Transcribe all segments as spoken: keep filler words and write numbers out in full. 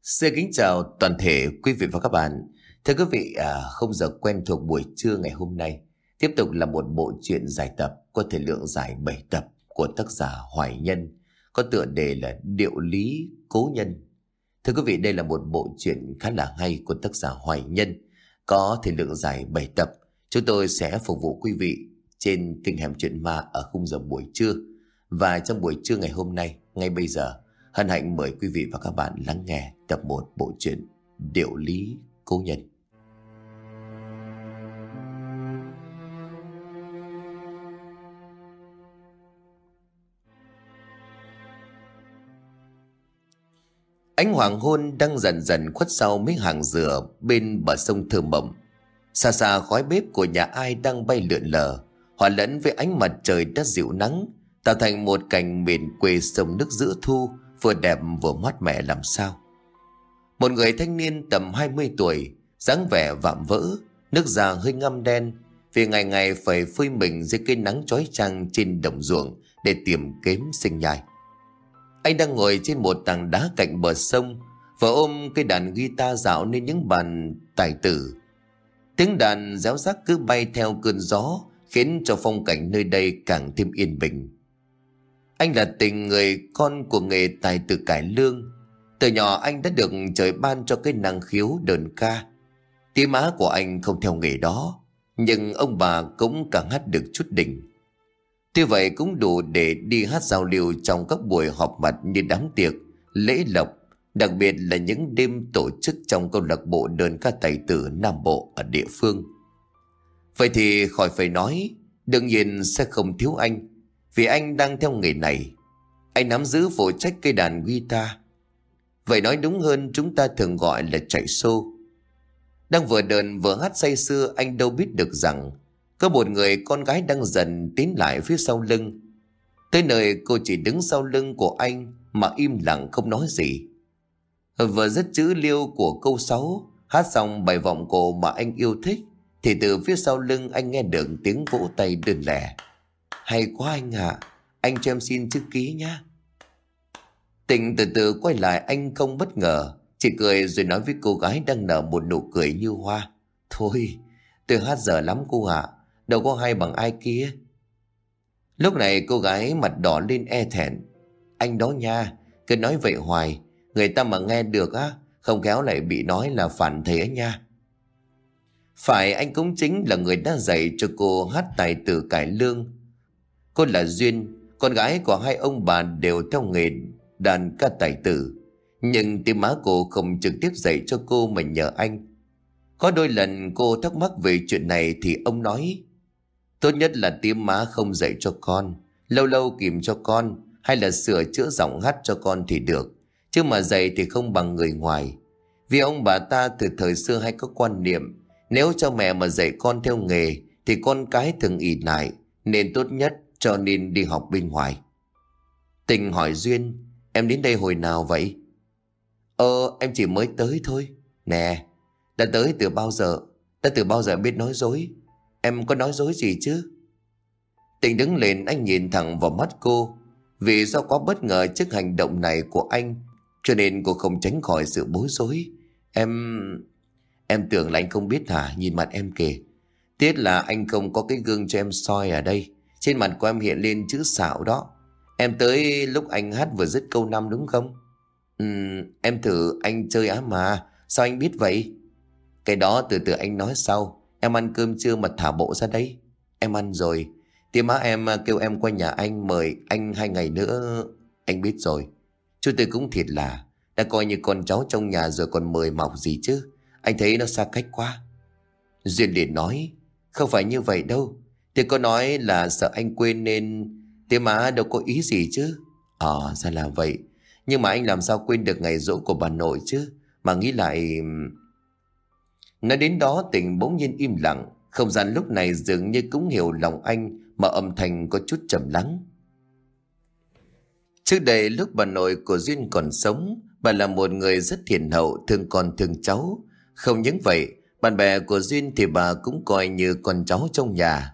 Xin kính chào toàn thể quý vị và các bạn. Thưa quý vị, à, khung giờ quen thuộc buổi trưa ngày hôm nay tiếp tục là một bộ truyện dài tập có thời lượng dài bảy tập của tác giả Hoài Nhân, có tựa đề là Điệu lý cố nhân. Thưa quý vị, đây là một bộ truyện khá là hay của tác giả Hoài Nhân, có thời lượng dài bảy tập. Chúng tôi sẽ phục vụ quý vị trên kênh Hẻm Chuyện Ma ở khung giờ buổi trưa. Và trong buổi trưa ngày hôm nay, ngay bây giờ, hân hạnh mời quý vị và các bạn lắng nghe tập một bộ truyện Điệu lý cố nhân. Ánh hoàng hôn đang dần dần khuất sau mấy hàng dừa bên bờ sông thơ mộng. Xa xa khói bếp của nhà ai đang bay lượn lờ, hòa lẫn với ánh mặt trời đã dịu nắng, tạo thành một cảnh miền quê sông nước giữa thu, vừa đẹp vừa mát mẻ làm sao. Một người thanh niên tầm hai mươi tuổi, dáng vẻ vạm vỡ, nước da hơi ngăm đen, vì ngày ngày phải phơi mình dưới cây nắng chói chang trên đồng ruộng để tìm kiếm sinh nhai. Anh đang ngồi trên một tảng đá cạnh bờ sông, và ôm cây đàn guitar dạo nên những bàn tài tử. Tiếng đàn réo rắt cứ bay theo cơn gió, khiến cho phong cảnh nơi đây càng thêm yên bình. Anh là tình người con của nghề tài tử cải lương. Từ nhỏ anh đã được trời ban cho cái năng khiếu đờn ca. Tiếng má của anh không theo nghề đó, nhưng ông bà cũng càng hát được chút đỉnh. Tuy vậy cũng đủ để đi hát giao lưu trong các buổi họp mặt như đám tiệc, lễ lộc, đặc biệt là những đêm tổ chức trong câu lạc bộ đơn ca tài tử Nam Bộ ở địa phương. Vậy thì khỏi phải nói, đương nhiên sẽ không thiếu anh, vì anh đang theo nghề này. Anh nắm giữ phụ trách cây đàn guitar. Vậy nói đúng hơn, chúng ta thường gọi là chạy show. Đang vừa đờn vừa hát say sưa, anh đâu biết được rằng có một người con gái đang dần tiến lại phía sau lưng. Tới nơi cô chỉ đứng sau lưng của anh mà im lặng không nói gì. Vừa dứt chữ liêu của câu sáu, hát xong bài vọng cổ mà anh yêu thích, thì từ phía sau lưng anh nghe được tiếng vỗ tay đơn lẻ. Hay quá anh ạ, à, anh cho em xin chữ ký nhá. Tình từ từ quay lại, anh không bất ngờ, chỉ cười rồi nói với cô gái đang nở một nụ cười như hoa. Thôi, tôi hát dở lắm cô ạ, à, đâu có hay bằng ai kia. Lúc này cô gái mặt đỏ lên e thẹn. Anh đó nha, cứ nói vậy hoài, người ta mà nghe được á, không khéo lại bị nói là phản thế nha. Phải, anh cũng chính là người đã dạy cho cô hát tài tử cải lương. Cô là Duyên, con gái của hai ông bà đều theo nghề đàn ca tài tử. Nhưng tiếng má cô không trực tiếp dạy cho cô mà nhờ anh. Có đôi lần cô thắc mắc về chuyện này thì ông nói, tốt nhất là tiếng má không dạy cho con, lâu lâu kìm cho con, hay là sửa chữa giọng hát cho con thì được, chứ mà dạy thì không bằng người ngoài. Vì ông bà ta từ thời xưa hay có quan niệm, nếu cha mẹ mà dạy con theo nghề thì con cái thường ỷ lại, nên tốt nhất cho nên đi học bên ngoài. Tình hỏi Duyên, em đến đây hồi nào vậy? Ờ, em chỉ mới tới thôi. Nè, đã tới từ bao giờ? Đã từ bao giờ biết nói dối? Em có nói dối gì chứ? Tình đứng lên, anh nhìn thẳng vào mắt cô. Vì do quá bất ngờ trước hành động này của anh, cho nên cô không tránh khỏi sự bối rối. Em... Em tưởng là anh không biết hả? Nhìn mặt em kìa. Tiếc là anh không có cái gương cho em soi ở đây. Trên mặt của em hiện lên chữ xạo đó. Em tới lúc anh hát vừa dứt câu năm đúng không? Ừm, em thử anh chơi á mà. Sao anh biết vậy? Cái đó từ từ anh nói sau. Em ăn cơm trưa mà thả bộ ra đây. Em ăn rồi. Tí má em kêu em qua nhà anh mời anh hai ngày nữa. Anh biết rồi. Chú Tư cũng thiệt là đã coi như con cháu trong nhà rồi còn mời mọc gì chứ. Anh thấy nó xa cách quá. Duyên liền nói, không phải như vậy đâu. Thì có nói là sợ anh quên nên tía má đâu có ý gì chứ. Ờ, ra là vậy. Nhưng mà anh làm sao quên được ngày giỗ của bà nội chứ. Mà nghĩ lại... Nói đến đó Tình bỗng nhiên im lặng. Không gian lúc này dường như cũng hiểu lòng anh, mà âm thanh có chút trầm lắng. Trước đây lúc bà nội của Duyên còn sống, bà là một người rất hiền hậu, thương con thương cháu. Không những vậy, bạn bè của Duyên thì bà cũng coi như con cháu trong nhà.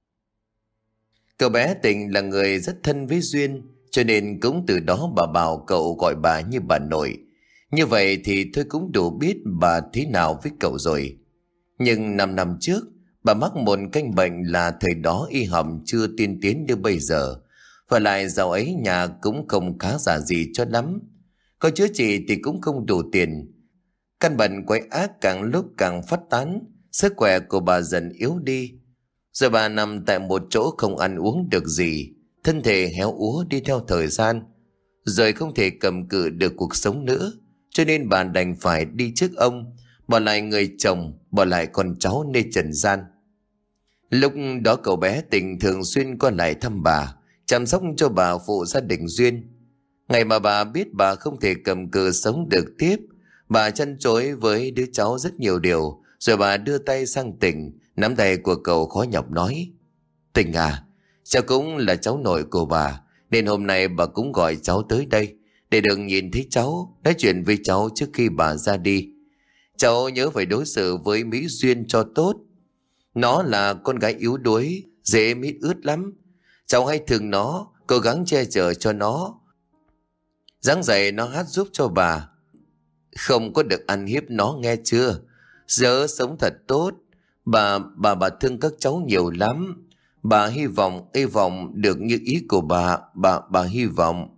Cậu bé Tình là người rất thân với Duyên, cho nên cũng từ đó bà bảo cậu gọi bà như bà nội. Như vậy thì tôi cũng đủ biết bà thế nào với cậu rồi. Nhưng năm năm trước, bà mắc một căn bệnh là thời đó y học chưa tiên tiến như bây giờ. Và lại dạo ấy nhà cũng không khá giả gì cho lắm. Có chữa trị thì cũng không đủ tiền. Căn bệnh quái ác càng lúc càng phát tán, sức khỏe của bà dần yếu đi. Rồi bà nằm tại một chỗ không ăn uống được gì, thân thể héo úa đi theo thời gian. Rồi không thể cầm cự được cuộc sống nữa, cho nên bà đành phải đi trước ông, bỏ lại người chồng, bỏ lại con cháu nơi trần gian. Lúc đó cậu bé Tình thường xuyên qua lại thăm bà, chăm sóc cho bà phụ gia đình Duyên. Ngày mà bà biết bà không thể cầm cự sống được tiếp, bà chăn chối với đứa cháu rất nhiều điều, rồi bà đưa tay sang Tình, nắm tay của cậu khó nhọc nói: Tình à, cháu cũng là cháu nội của bà, nên hôm nay bà cũng gọi cháu tới đây để được nhìn thấy cháu, nói chuyện với cháu trước khi bà ra đi. Cháu nhớ phải đối xử với Mỹ Duyên cho tốt. Nó là con gái yếu đuối, dễ mít ướt lắm. Cháu hãy thương nó, cố gắng che chở cho nó, giảng dạy nó hát giúp cho bà. Không có được ăn hiếp nó, nghe chưa? Giờ sống thật tốt. Bà, bà, bà thương các cháu nhiều lắm. Bà hy vọng, hy vọng được như ý của bà, bà, bà hy vọng.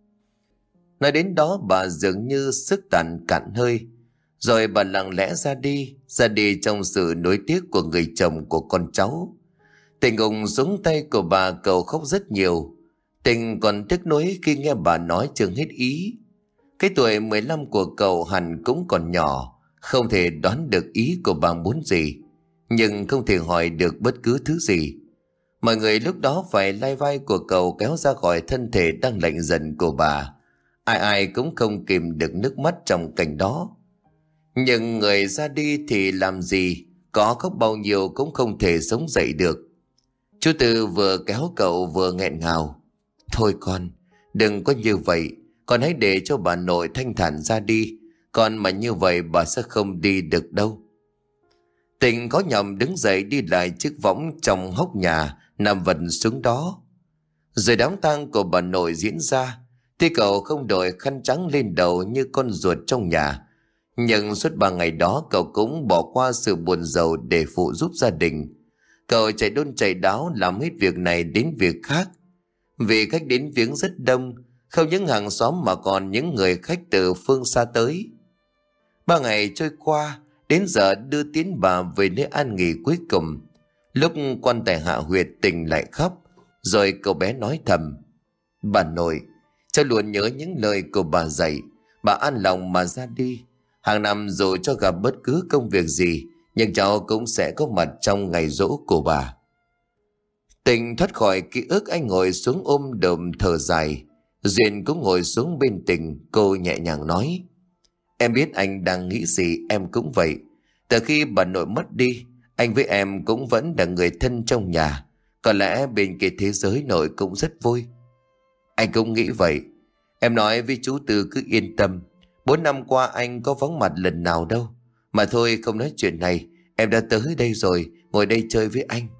Nói đến đó bà dường như sức tàn cạn hơi. Rồi bà lặng lẽ ra đi, ra đi trong sự nối tiếc của người chồng của con cháu. Tình ùng xuống tay của bà, cậu khóc rất nhiều. Tình còn tiếc nuối khi nghe bà nói chừng hết ý. Cái tuổi mười lăm của cậu hẳn cũng còn nhỏ, không thể đoán được ý của bà muốn gì, nhưng không thể hỏi được bất cứ thứ gì. Mọi người lúc đó phải lai vai của cậu kéo ra khỏi thân thể đang lạnh dần của bà. Ai ai cũng không kìm được nước mắt trong cảnh đó. Nhưng người ra đi thì làm gì, có khóc bao nhiêu cũng không thể sống dậy được. Chú Tư vừa kéo cậu vừa nghẹn ngào: Thôi con, đừng có như vậy, con hãy để cho bà nội thanh thản ra đi. Con mà như vậy bà sẽ không đi được đâu. Tình có nhầm đứng dậy đi lại chiếc võng trong hốc nhà, nằm vật xuống đó. Rồi đám tang của bà nội diễn ra. Tuy cậu không đội khăn trắng lên đầu như con ruột trong nhà, nhưng suốt ba ngày đó cậu cũng bỏ qua sự buồn rầu để phụ giúp gia đình. Cậu chạy đôn chạy đáo làm hết việc này đến việc khác. Vì khách đến viếng rất đông, không những hàng xóm mà còn những người khách từ phương xa tới. Ba ngày trôi qua, đến giờ đưa tiến bà về nơi an nghỉ cuối cùng. Lúc quan tài hạ huyệt, Tình lại khóc. Rồi cậu bé nói thầm: Bà nội, cháu luôn nhớ những lời của bà dạy. Bà an lòng mà ra đi. Hàng năm dù cho gặp bất cứ công việc gì, nhưng cháu cũng sẽ có mặt trong ngày giỗ của bà. Tình thoát khỏi ký ức, anh ngồi xuống ôm đồm thở dài. Duyên cũng ngồi xuống bên Tình, cô nhẹ nhàng nói: Em biết anh đang nghĩ gì, em cũng vậy. Từ khi bà nội mất đi, anh với em cũng vẫn là người thân trong nhà. Có lẽ bên kia thế giới nội cũng rất vui. Anh cũng nghĩ vậy. Em nói với chú Tư cứ yên tâm. Bốn năm qua anh có vắng mặt lần nào đâu. Mà thôi không nói chuyện này, em đã tới đây rồi, ngồi đây chơi với anh.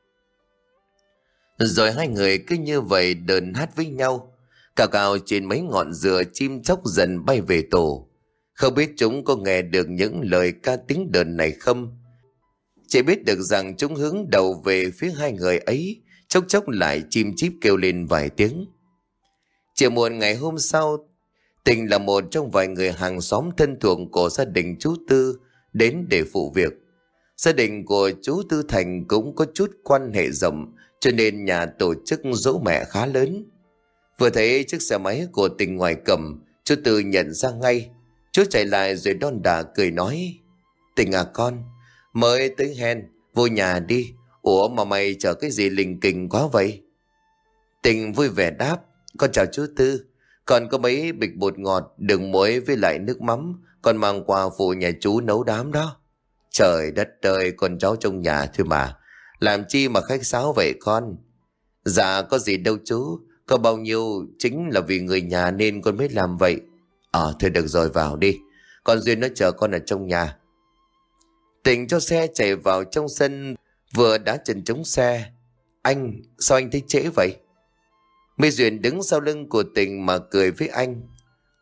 Rồi hai người cứ như vậy đờn hát với nhau. Cào cào trên mấy ngọn dừa, chim chóc dần bay về tổ. Không biết chúng có nghe được những lời ca tiếng đờn này không. Chỉ biết được rằng chúng hướng đầu về phía hai người ấy, chốc chốc lại chim chíp kêu lên vài tiếng. Chiều muộn ngày hôm sau, Tình là một trong vài người hàng xóm thân thuộc của gia đình chú Tư đến để phụ việc. Gia đình của chú Tư Thành cũng có chút quan hệ rộng, cho nên nhà tổ chức giỗ mẹ khá lớn. Vừa thấy chiếc xe máy của Tình ngoài cầm, chú Tư nhận ra ngay. Chú chạy lại rồi đon đả cười nói: Tình à con, mới tới hèn, vô nhà đi. Ủa mà mày chở cái gì lình kình quá vậy? Tình vui vẻ đáp: Con chào chú Tư, còn có mấy bịch bột ngọt, đường muối với lại nước mắm, con mang qua phụ nhà chú nấu đám đó. Trời đất ơi, con cháu trong nhà thôi mà, làm chi mà khách sáo vậy con? Dạ có gì đâu chú, có bao nhiêu chính là vì người nhà nên con mới làm vậy. Ờ thôi được rồi, vào đi, con Duyên nó chờ con ở trong nhà. Tình cho xe chạy vào trong sân, vừa đá chân chống xe. Anh, sao anh thấy trễ vậy? Mỹ Duyên đứng sau lưng của Tình mà cười với anh.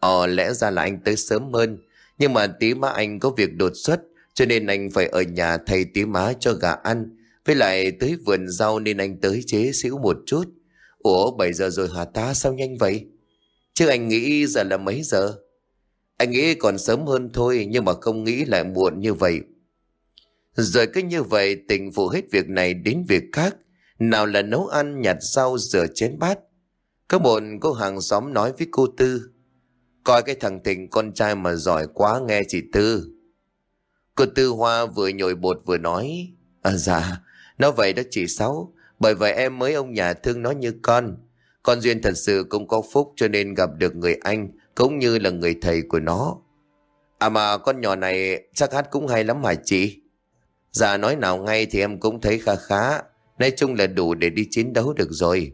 Ờ lẽ ra là anh tới sớm hơn, nhưng mà tí má anh có việc đột xuất, cho nên anh phải ở nhà thay tí má cho gà ăn. Với lại tới vườn rau nên anh tới chế xíu một chút. Ủa bảy giờ rồi hả ta, sao nhanh vậy? Chứ anh nghĩ giờ là mấy giờ? Anh nghĩ còn sớm hơn thôi, nhưng mà không nghĩ lại muộn như vậy. Rồi cứ như vậy Tình phụ hết việc này đến việc khác. Nào là nấu ăn, nhặt rau, rửa chén bát. Có một cô hàng xóm nói với cô Tư: coi cái thằng Thịnh con trai mà giỏi quá nghe chị Tư. Cô Tư Hoa vừa nhồi bột vừa nói: À dạ, nó vậy đó chị Sáu. Bởi vậy em mới ông nhà thương nó như con. Con Duyên thật sự cũng có phúc cho nên gặp được người anh, cũng như là người thầy của nó. À mà con nhỏ này chắc hát cũng hay lắm hả chị? Dạ nói nào ngay thì em cũng thấy khá khá. Nói chung là đủ để đi chiến đấu được rồi.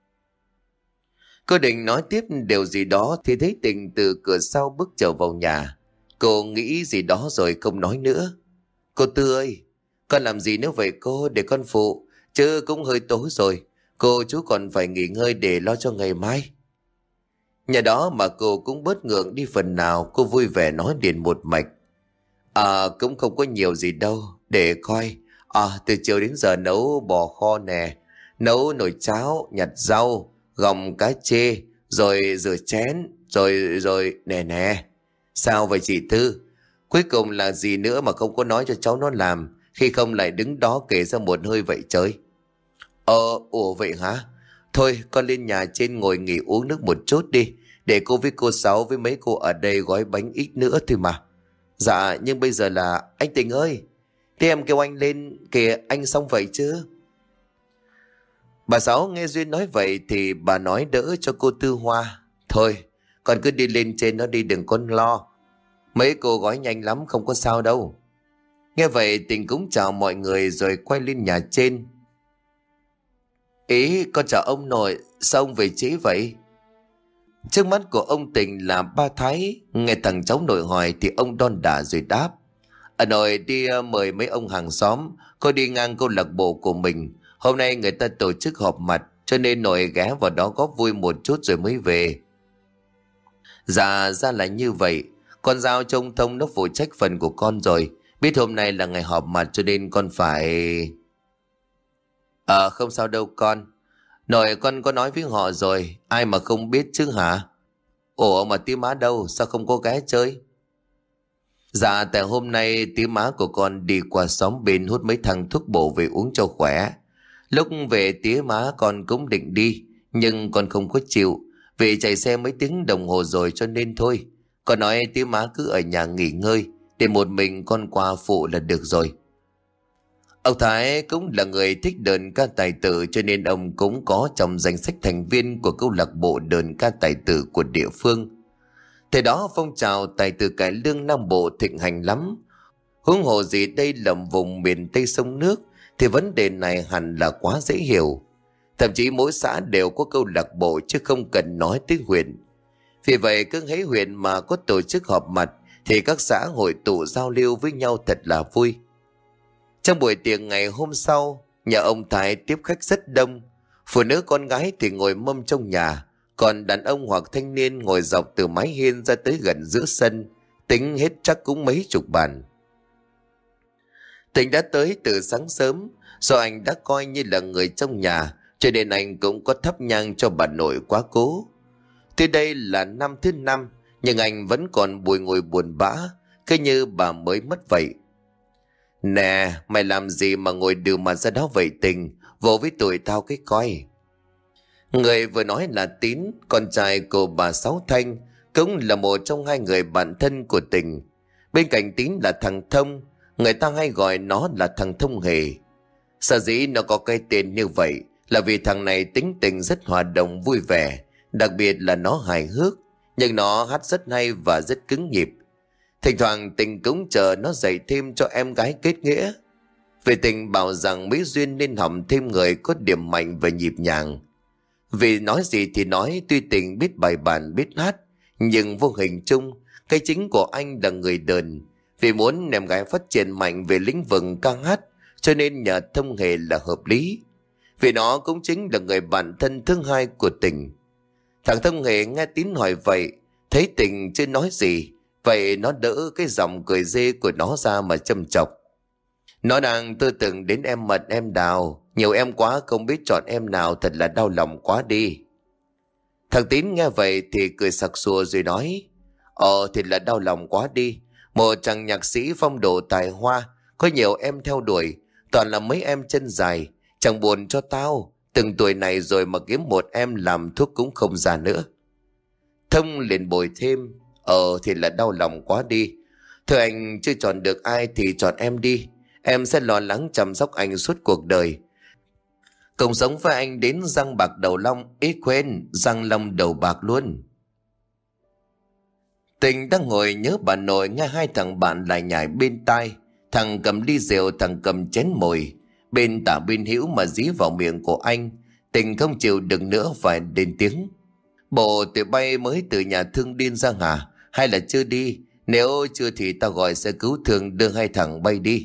Cô định nói tiếp điều gì đó thì thấy Tình từ cửa sau bước trở vào nhà. Cô nghĩ gì đó rồi không nói nữa. Cô Tư ơi, con làm gì nữa vậy cô, để con phụ. Chứ cũng hơi tối rồi, cô chú còn phải nghỉ ngơi để lo cho ngày mai. Nhà đó mà cô cũng bớt ngượng đi phần nào. Cô vui vẻ nói liền một mạch: À cũng không có nhiều gì đâu, để coi. À từ chiều đến giờ nấu bò kho nè, nấu nồi cháo, nhặt rau, gọng cá chê, rồi rửa chén, rồi rồi nè nè. Sao vậy chị Tư? Cuối cùng là gì nữa mà không có nói cho cháu nó làm, khi không lại đứng đó kể ra một hơi vậy trời. Ờ, ủa vậy hả? Thôi con lên nhà trên ngồi nghỉ uống nước một chút đi, để cô với cô Sáu với mấy cô ở đây gói bánh ít nữa thôi mà. Dạ nhưng bây giờ là anh Tình ơi. Thế em kêu anh lên kìa, anh xong vậy chứ? Bà Sáu nghe Duyên nói vậy thì bà nói đỡ cho cô Tư Hoa: Thôi con cứ đi lên trên nó đi, đừng con lo. Mấy cô gói nhanh lắm, không có sao đâu. Nghe vậy Tình cũng chào mọi người rồi quay lên nhà trên. Ý con chào ông nội, sao ông về trễ vậy? Trước mắt của ông Tình là ba Thái. Nghe thằng cháu nội hỏi thì ông đon đả rồi đáp: À nội đi uh, mời mấy ông hàng xóm. Cô đi ngang câu lạc bộ của mình, hôm nay người ta tổ chức họp mặt, cho nên nội ghé vào đó góp vui một chút rồi mới về. Dạ ra là như vậy. Con giao cho ông Thông nó phụ trách phần của con rồi. Biết hôm nay là ngày họp mặt cho nên con phải... Ờ à, không sao đâu con. Nội con có nói với họ rồi, ai mà không biết chứ hả? Ủa mà tí má đâu, sao không có ghé chơi? Dạ tại hôm nay tí má của con đi qua xóm bên hút mấy thằng thuốc bổ về uống cho khỏe. Lúc về tí má con cũng định đi, nhưng con không có chịu, vì chạy xe mấy tiếng đồng hồ rồi cho nên thôi. Con nói tí má cứ ở nhà nghỉ ngơi, để một mình con qua phụ là được rồi. Ông Thái cũng là người thích đờn ca tài tử, cho nên ông cũng có trong danh sách thành viên của câu lạc bộ đờn ca tài tử của địa phương. Thời đó phong trào tài tử cải lương Nam Bộ thịnh hành lắm. Huống hồ gì đây là vùng miền Tây sông nước, thì vấn đề này hẳn là quá dễ hiểu. Thậm chí mỗi xã đều có câu lạc bộ chứ không cần nói tới huyện. Vì vậy cứ thấy huyện mà có tổ chức họp mặt thì các xã hội tụ giao lưu với nhau thật là vui. Trong buổi tiệc ngày hôm sau, nhà ông Thái tiếp khách rất đông. Phụ nữ con gái thì ngồi mâm trong nhà, còn đàn ông hoặc thanh niên ngồi dọc từ mái hiên ra tới gần giữa sân, tính hết chắc cũng mấy chục bàn. Tình đã tới từ sáng sớm, do anh đã coi như là người trong nhà, cho nên anh cũng có thắp nhang cho bà nội quá cố. Tuy đây là năm thứ năm, nhưng anh vẫn còn bùi ngồi buồn bã, cứ như bà mới mất vậy. Nè, mày làm gì mà ngồi đưa mặt ra đó vậy Tình, vô với tụi tao cái coi. Người vừa nói là Tín, con trai của bà Sáu Thanh, cũng là một trong hai người bạn thân của Tình. Bên cạnh Tín là thằng Thông, người ta hay gọi nó là thằng Thông Hề. Sở dĩ nó có cái tên như vậy là vì thằng này tính tình rất hòa đồng vui vẻ, đặc biệt là nó hài hước, nhưng nó hát rất hay và rất cứng nhịp. Thỉnh thoảng Tình cũng chờ nó dạy thêm cho em gái kết nghĩa. Vì Tình bảo rằng Mỹ Duyên nên học thêm người có điểm mạnh và nhịp nhàng. Vì nói gì thì nói, tuy Tình biết bài bản biết hát, nhưng vô hình chung cái chính của anh là người đờn. Vì muốn em gái phát triển mạnh về lĩnh vực ca hát, cho nên nhờ Thông Hề là hợp lý. Vì nó cũng chính là người bạn thân thứ hai của Tình. Thằng Thông Hề nghe Tín hỏi vậy Thấy Tình chưa nói gì, vậy nó đỡ cái giọng cười dê của nó ra mà châm chọc. Nó đang tư tưởng đến em Mật em Đào, nhiều em quá không biết chọn em nào, thật là đau lòng quá đi. Thằng Tín nghe vậy thì cười sặc sụa rồi nói, Ờ thì là đau lòng quá đi. Một chàng nhạc sĩ phong độ tài hoa, có nhiều em theo đuổi, toàn là mấy em chân dài. Chẳng buồn cho tao, từng tuổi này rồi mà kiếm một em làm thuốc cũng không ra nữa. Thông liền bồi thêm, Ờ thì là đau lòng quá đi. Thôi anh chưa chọn được ai thì chọn em đi. Em sẽ lo lắng chăm sóc anh suốt cuộc đời. Cùng sống với anh đến răng bạc đầu long, ý quên, răng long đầu bạc luôn. Tình đang ngồi nhớ bà nội, nghe hai thằng bạn lại nhảy bên tai. Thằng cầm ly rượu, thằng cầm chén mồi, bên tả bên hữu mà dí vào miệng của anh. Tình không chịu đựng nữa phải lên tiếng. Bộ tụi bay mới từ nhà thương điên ra hả? Hay là chưa đi? Nếu chưa thì tao gọi xe cứu thương đưa hai thằng bay đi.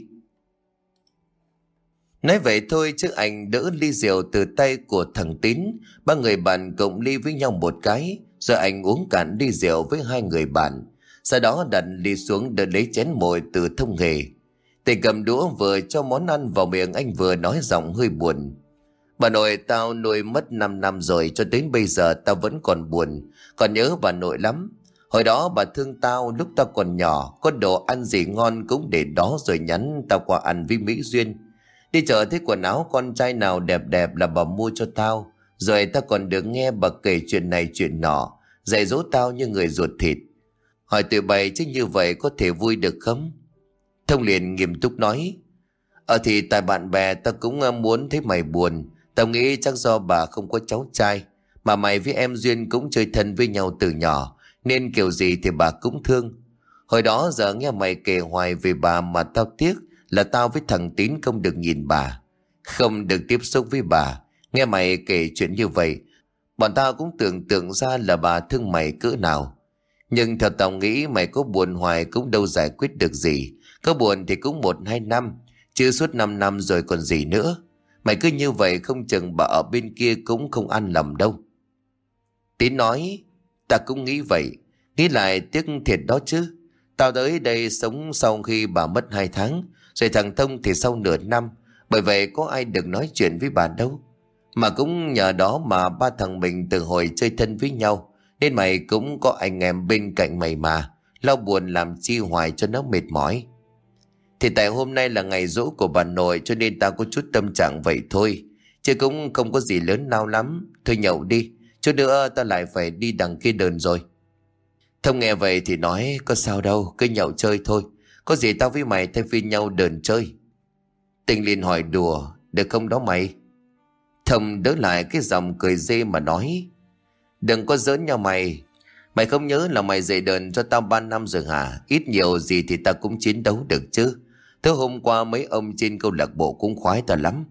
Nói vậy thôi chứ anh đỡ ly rượu từ tay của thằng Tín. Ba người bạn cộng ly với nhau một cái, rồi anh uống cạn ly rượu với hai người bạn. Sau đó đặt ly xuống đỡ lấy chén mồi từ Thông Hề. Tình cầm đũa vừa cho món ăn vào miệng, anh vừa nói giọng hơi buồn. Bà nội tao nuôi mất năm năm rồi, cho đến bây giờ tao vẫn còn buồn, còn nhớ bà nội lắm. Hồi đó bà thương tao lúc tao còn nhỏ, có đồ ăn gì ngon cũng để đó rồi nhắn tao qua ăn với Mỹ Duyên. Đi chợ thấy quần áo con trai nào đẹp đẹp là bà mua cho tao. Rồi tao còn được nghe bà kể chuyện này chuyện nọ, dạy dỗ tao như người ruột thịt. Hỏi tụi bay chứ như vậy có thể vui được không? Thông liền nghiêm túc nói, Ờ thì tại bạn bè tao cũng muốn thấy mày buồn. Tao nghĩ chắc do bà không có cháu trai, mà mày với em Duyên cũng chơi thân với nhau từ nhỏ, nên kiểu gì thì bà cũng thương. Hồi đó giờ nghe mày kể hoài về bà mà tao tiếc là tao với thằng Tín không được nhìn bà, không được tiếp xúc với bà. Nghe mày kể chuyện như vậy, bọn tao cũng tưởng tượng ra là bà thương mày cỡ nào. Nhưng theo tao nghĩ mày có buồn hoài cũng đâu giải quyết được gì. Có buồn thì cũng một hai năm, chứ suốt năm năm rồi còn gì nữa. Mày cứ như vậy không chừng bà ở bên kia cũng không an lòng đâu. Tín nói, ta cũng nghĩ vậy. Nghĩ lại tiếc thiệt đó chứ. Tao tới đây sống sau khi bà mất hai tháng, rồi thằng Thông thì sau nửa năm. Bởi vậy có ai được nói chuyện với bà đâu. Mà cũng nhờ đó mà ba thằng mình từ hồi chơi thân với nhau, nên mày cũng có anh em bên cạnh mày mà. Lo buồn làm chi hoài cho nó mệt mỏi. Thì tại hôm nay là ngày giỗ của bà nội, cho nên tao có chút tâm trạng vậy thôi, chứ cũng không có gì lớn lao lắm. Thôi nhậu đi, chút nữa tao lại phải đi đằng kia đờn rồi. Thông nghe vậy thì nói, có sao đâu, cứ nhậu chơi thôi. Có gì tao với mày thay phiên nhau đờn chơi. Tình liền hỏi đùa, được không đó mày? Thông đỡ lại cái dòng cười dê mà nói, đừng có giỡn nhau mày. Mày không nhớ là mày dạy đờn cho tao ba năm rồi hả? Ít nhiều gì thì tao cũng chiến đấu được chứ. Thế hôm qua mấy ông trên câu lạc bộ cũng khoái tao lắm.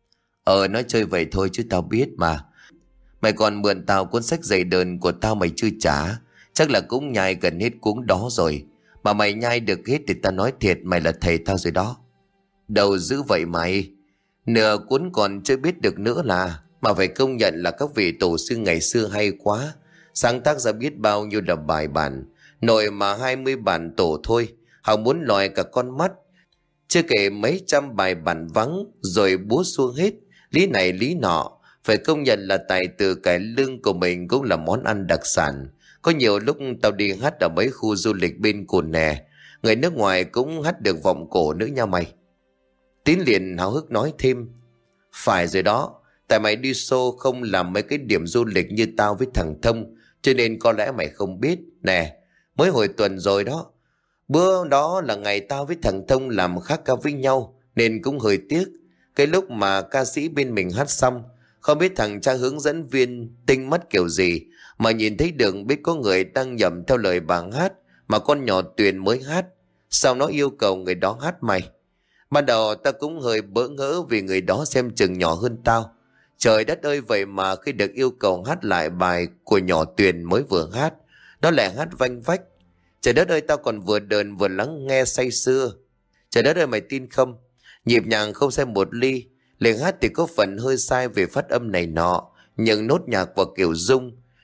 Ờ nói chơi vậy thôi chứ tao biết mà. Mày còn mượn tao cuốn sách dạy đờn của tao mày chưa trả. Chắc là cũng nhai gần hết cuốn đó rồi. Mà mày nhai được hết thì tao nói thiệt mày là thầy tao rồi đó. Đâu dữ vậy mày. Nửa cuốn còn chưa biết được nữa là. Mà phải công nhận là các vị tổ sư ngày xưa hay quá. Sáng tác ra biết bao nhiêu là bài bản. Nội mà hai mươi bản tổ thôi, họ muốn lòi cả con mắt. Chưa kể mấy trăm bài bản vắng, rồi búa xuông hết, lý này lý nọ. Phải công nhận là tài từ cải lương của mình cũng là món ăn đặc sản. Có nhiều lúc tao đi hát ở mấy khu du lịch bên Cồn Nè, người nước ngoài cũng hát được vọng cổ nữa nha mày. Tín liền háo hức nói thêm, phải rồi đó, tại mày đi show không làm mấy cái điểm du lịch như tao với thằng Thông, cho nên có lẽ mày không biết. Nè, mới hồi tuần rồi đó, bữa đó là ngày tao với thằng Thông làm khác ca với nhau, nên cũng hơi tiếc. Cái lúc mà ca sĩ bên mình hát xong, không biết thằng cha hướng dẫn viên tinh mắt kiểu gì mà nhìn thấy đường biết có người đang nhầm theo lời bà hát mà con nhỏ Tuyền mới hát. Sao nó yêu cầu người đó hát mày? Ban đầu tao cũng hơi bỡ ngỡ vì người đó xem chừng nhỏ hơn tao. Trời đất ơi, vậy mà khi được yêu cầu hát lại bài của nhỏ Tuyền mới vừa hát, nó lại hát vanh vách. Trời đất ơi, tao còn vừa đờn vừa lắng nghe say sưa. Trời đất ơi, mày tin không? Nhịp nhàng không sai một ly, lời hát thì có phần hơi sai về phát âm này nọ, nhưng nốt nhạc và kiểu rung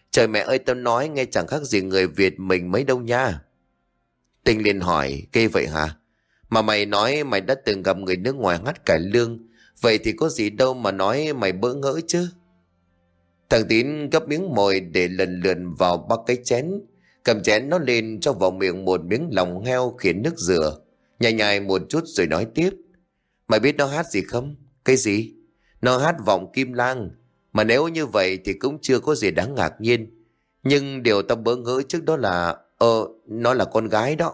Trời mẹ ơi, tao nói nghe chẳng khác gì người Việt mình mấy đâu nha. Tình liền hỏi, ghê vậy hả? Mà mày nói mày đã từng gặp người nước ngoài hát cải lương, vậy thì có gì đâu mà nói mày bỡ ngỡ chứ. Thằng Tín gấp miếng mồi để lần lượt vào ba cái chén, cầm chén nó lên cho vào miệng một miếng lòng heo khiến nước dừa, nhai nhai một chút rồi nói tiếp. Mày biết nó hát gì không? Cái gì? Nó hát vọng Kim Lang. Mà nếu như vậy thì cũng chưa có gì đáng ngạc nhiên. Nhưng điều tao bỡ ngỡ trước đó là Ờ, nó là con gái đó.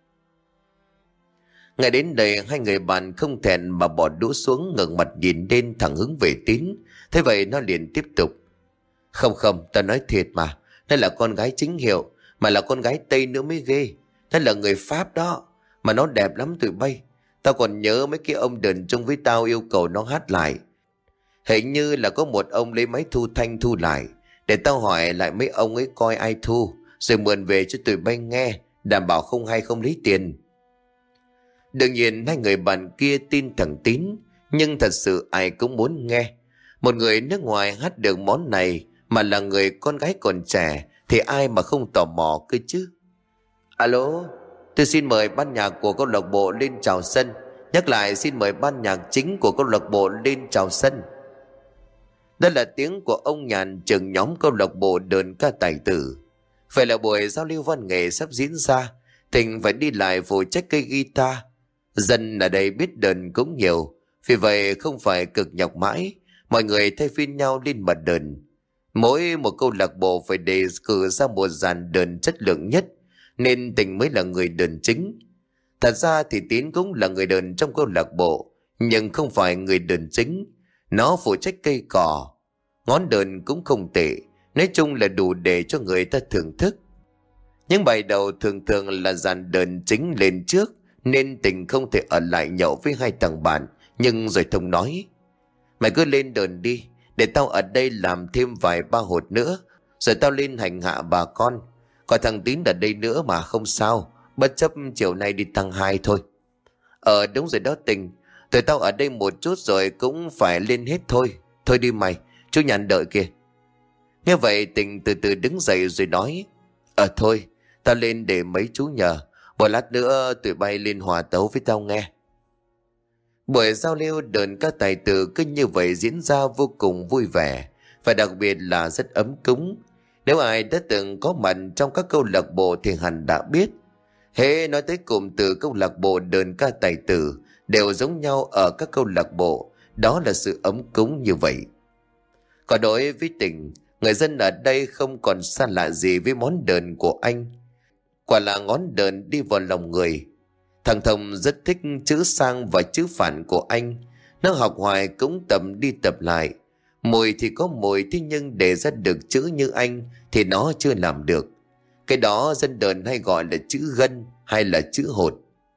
Ngay đến đây hai người bạn không thèn mà bỏ đũa xuống, ngẩng mặt nhìn lên thẳng hướng về Tín. Thế vậy nó liền tiếp tục. Không không, tao nói thiệt mà. Nó là con gái chính hiệu, mà là con gái Tây nữa mới ghê. Nó là người Pháp đó. Mà nó đẹp lắm tụi bay. Tao còn nhớ mấy cái ông đờn chung với tao yêu cầu nó hát lại. Hình như là có một ông lấy máy thu thanh thu lại. Để tao hỏi lại mấy ông ấy coi ai thu, rồi mượn về cho tụi bay nghe, đảm bảo không hay không lấy tiền. Đương nhiên hai người bạn kia tin thằng Tín, nhưng thật sự ai cũng muốn nghe. Một người nước ngoài hát được món này mà là người con gái còn trẻ thì ai mà không tò mò cơ chứ. Alo, tôi xin mời ban nhạc của câu lạc bộ lên chào sân. Nhắc lại, xin mời ban nhạc chính của câu lạc bộ lên chào sân. Đó là tiếng của ông Nhàn, trưởng nhóm câu lạc bộ đờn ca tài tử. Vậy là buổi giao lưu văn nghệ sắp diễn ra, Thịnh phải đi lại phụ trách cây guitar. Dân ở đây biết đờn cũng nhiều, vì vậy không phải cực nhọc mãi, mọi người thay phiên nhau lên mặt đờn. Mỗi một câu lạc bộ phải đề cử ra một dàn đờn chất lượng nhất, nên Thịnh mới là người đờn chính. Thật ra thì Tín cũng là người đờn trong câu lạc bộ, nhưng không phải người đờn chính. Nó phụ trách cây cỏ. Ngón đờn cũng không tệ, nói chung là đủ để cho người ta thưởng thức. Những bài đầu thường thường là dàn đờn chính lên trước, nên Tình không thể ở lại nhậu với hai thằng bạn. Nhưng rồi Thông nói, mày cứ lên đờn đi, để tao ở đây làm thêm vài ba hột nữa, rồi tao lên hành hạ bà con. Còn thằng Tín ở đây nữa mà không sao, bất chấp chiều nay đi tăng hai thôi. Ờ đúng rồi đó Tình, tụi tao ở đây một chút rồi cũng phải lên hết thôi. Thôi đi mày, chú Nhàn đợi kìa. Nghe vậy Tình từ từ đứng dậy rồi nói, Ờ thôi, tao lên để mấy chú nhờ, một lát nữa tụi bay lên hòa tấu với tao nghe. Buổi giao lưu đờn ca tài tử cứ như vậy diễn ra vô cùng vui vẻ, và đặc biệt là rất ấm cúng. Nếu ai đã từng có mặt trong các câu lạc bộ thì hẳn đã biết, hễ nói tới cụm từ câu lạc bộ đờn ca tài tử đều giống nhau ở các câu lạc bộ, đó là sự ấm cúng như vậy. Còn đối với Tình, người dân ở đây không còn xa lạ gì với món đờn của anh. Quả là ngón đờn đi vào lòng người. Thằng Thông rất thích chữ sang và chữ phản của anh. Nó học hoài cũng tập đi tập lại. Mùi thì có mùi, thế nhưng để ra được chữ như anh thì nó chưa làm được. Cái đó dân đờn hay gọi là chữ gân hay là chữ hột.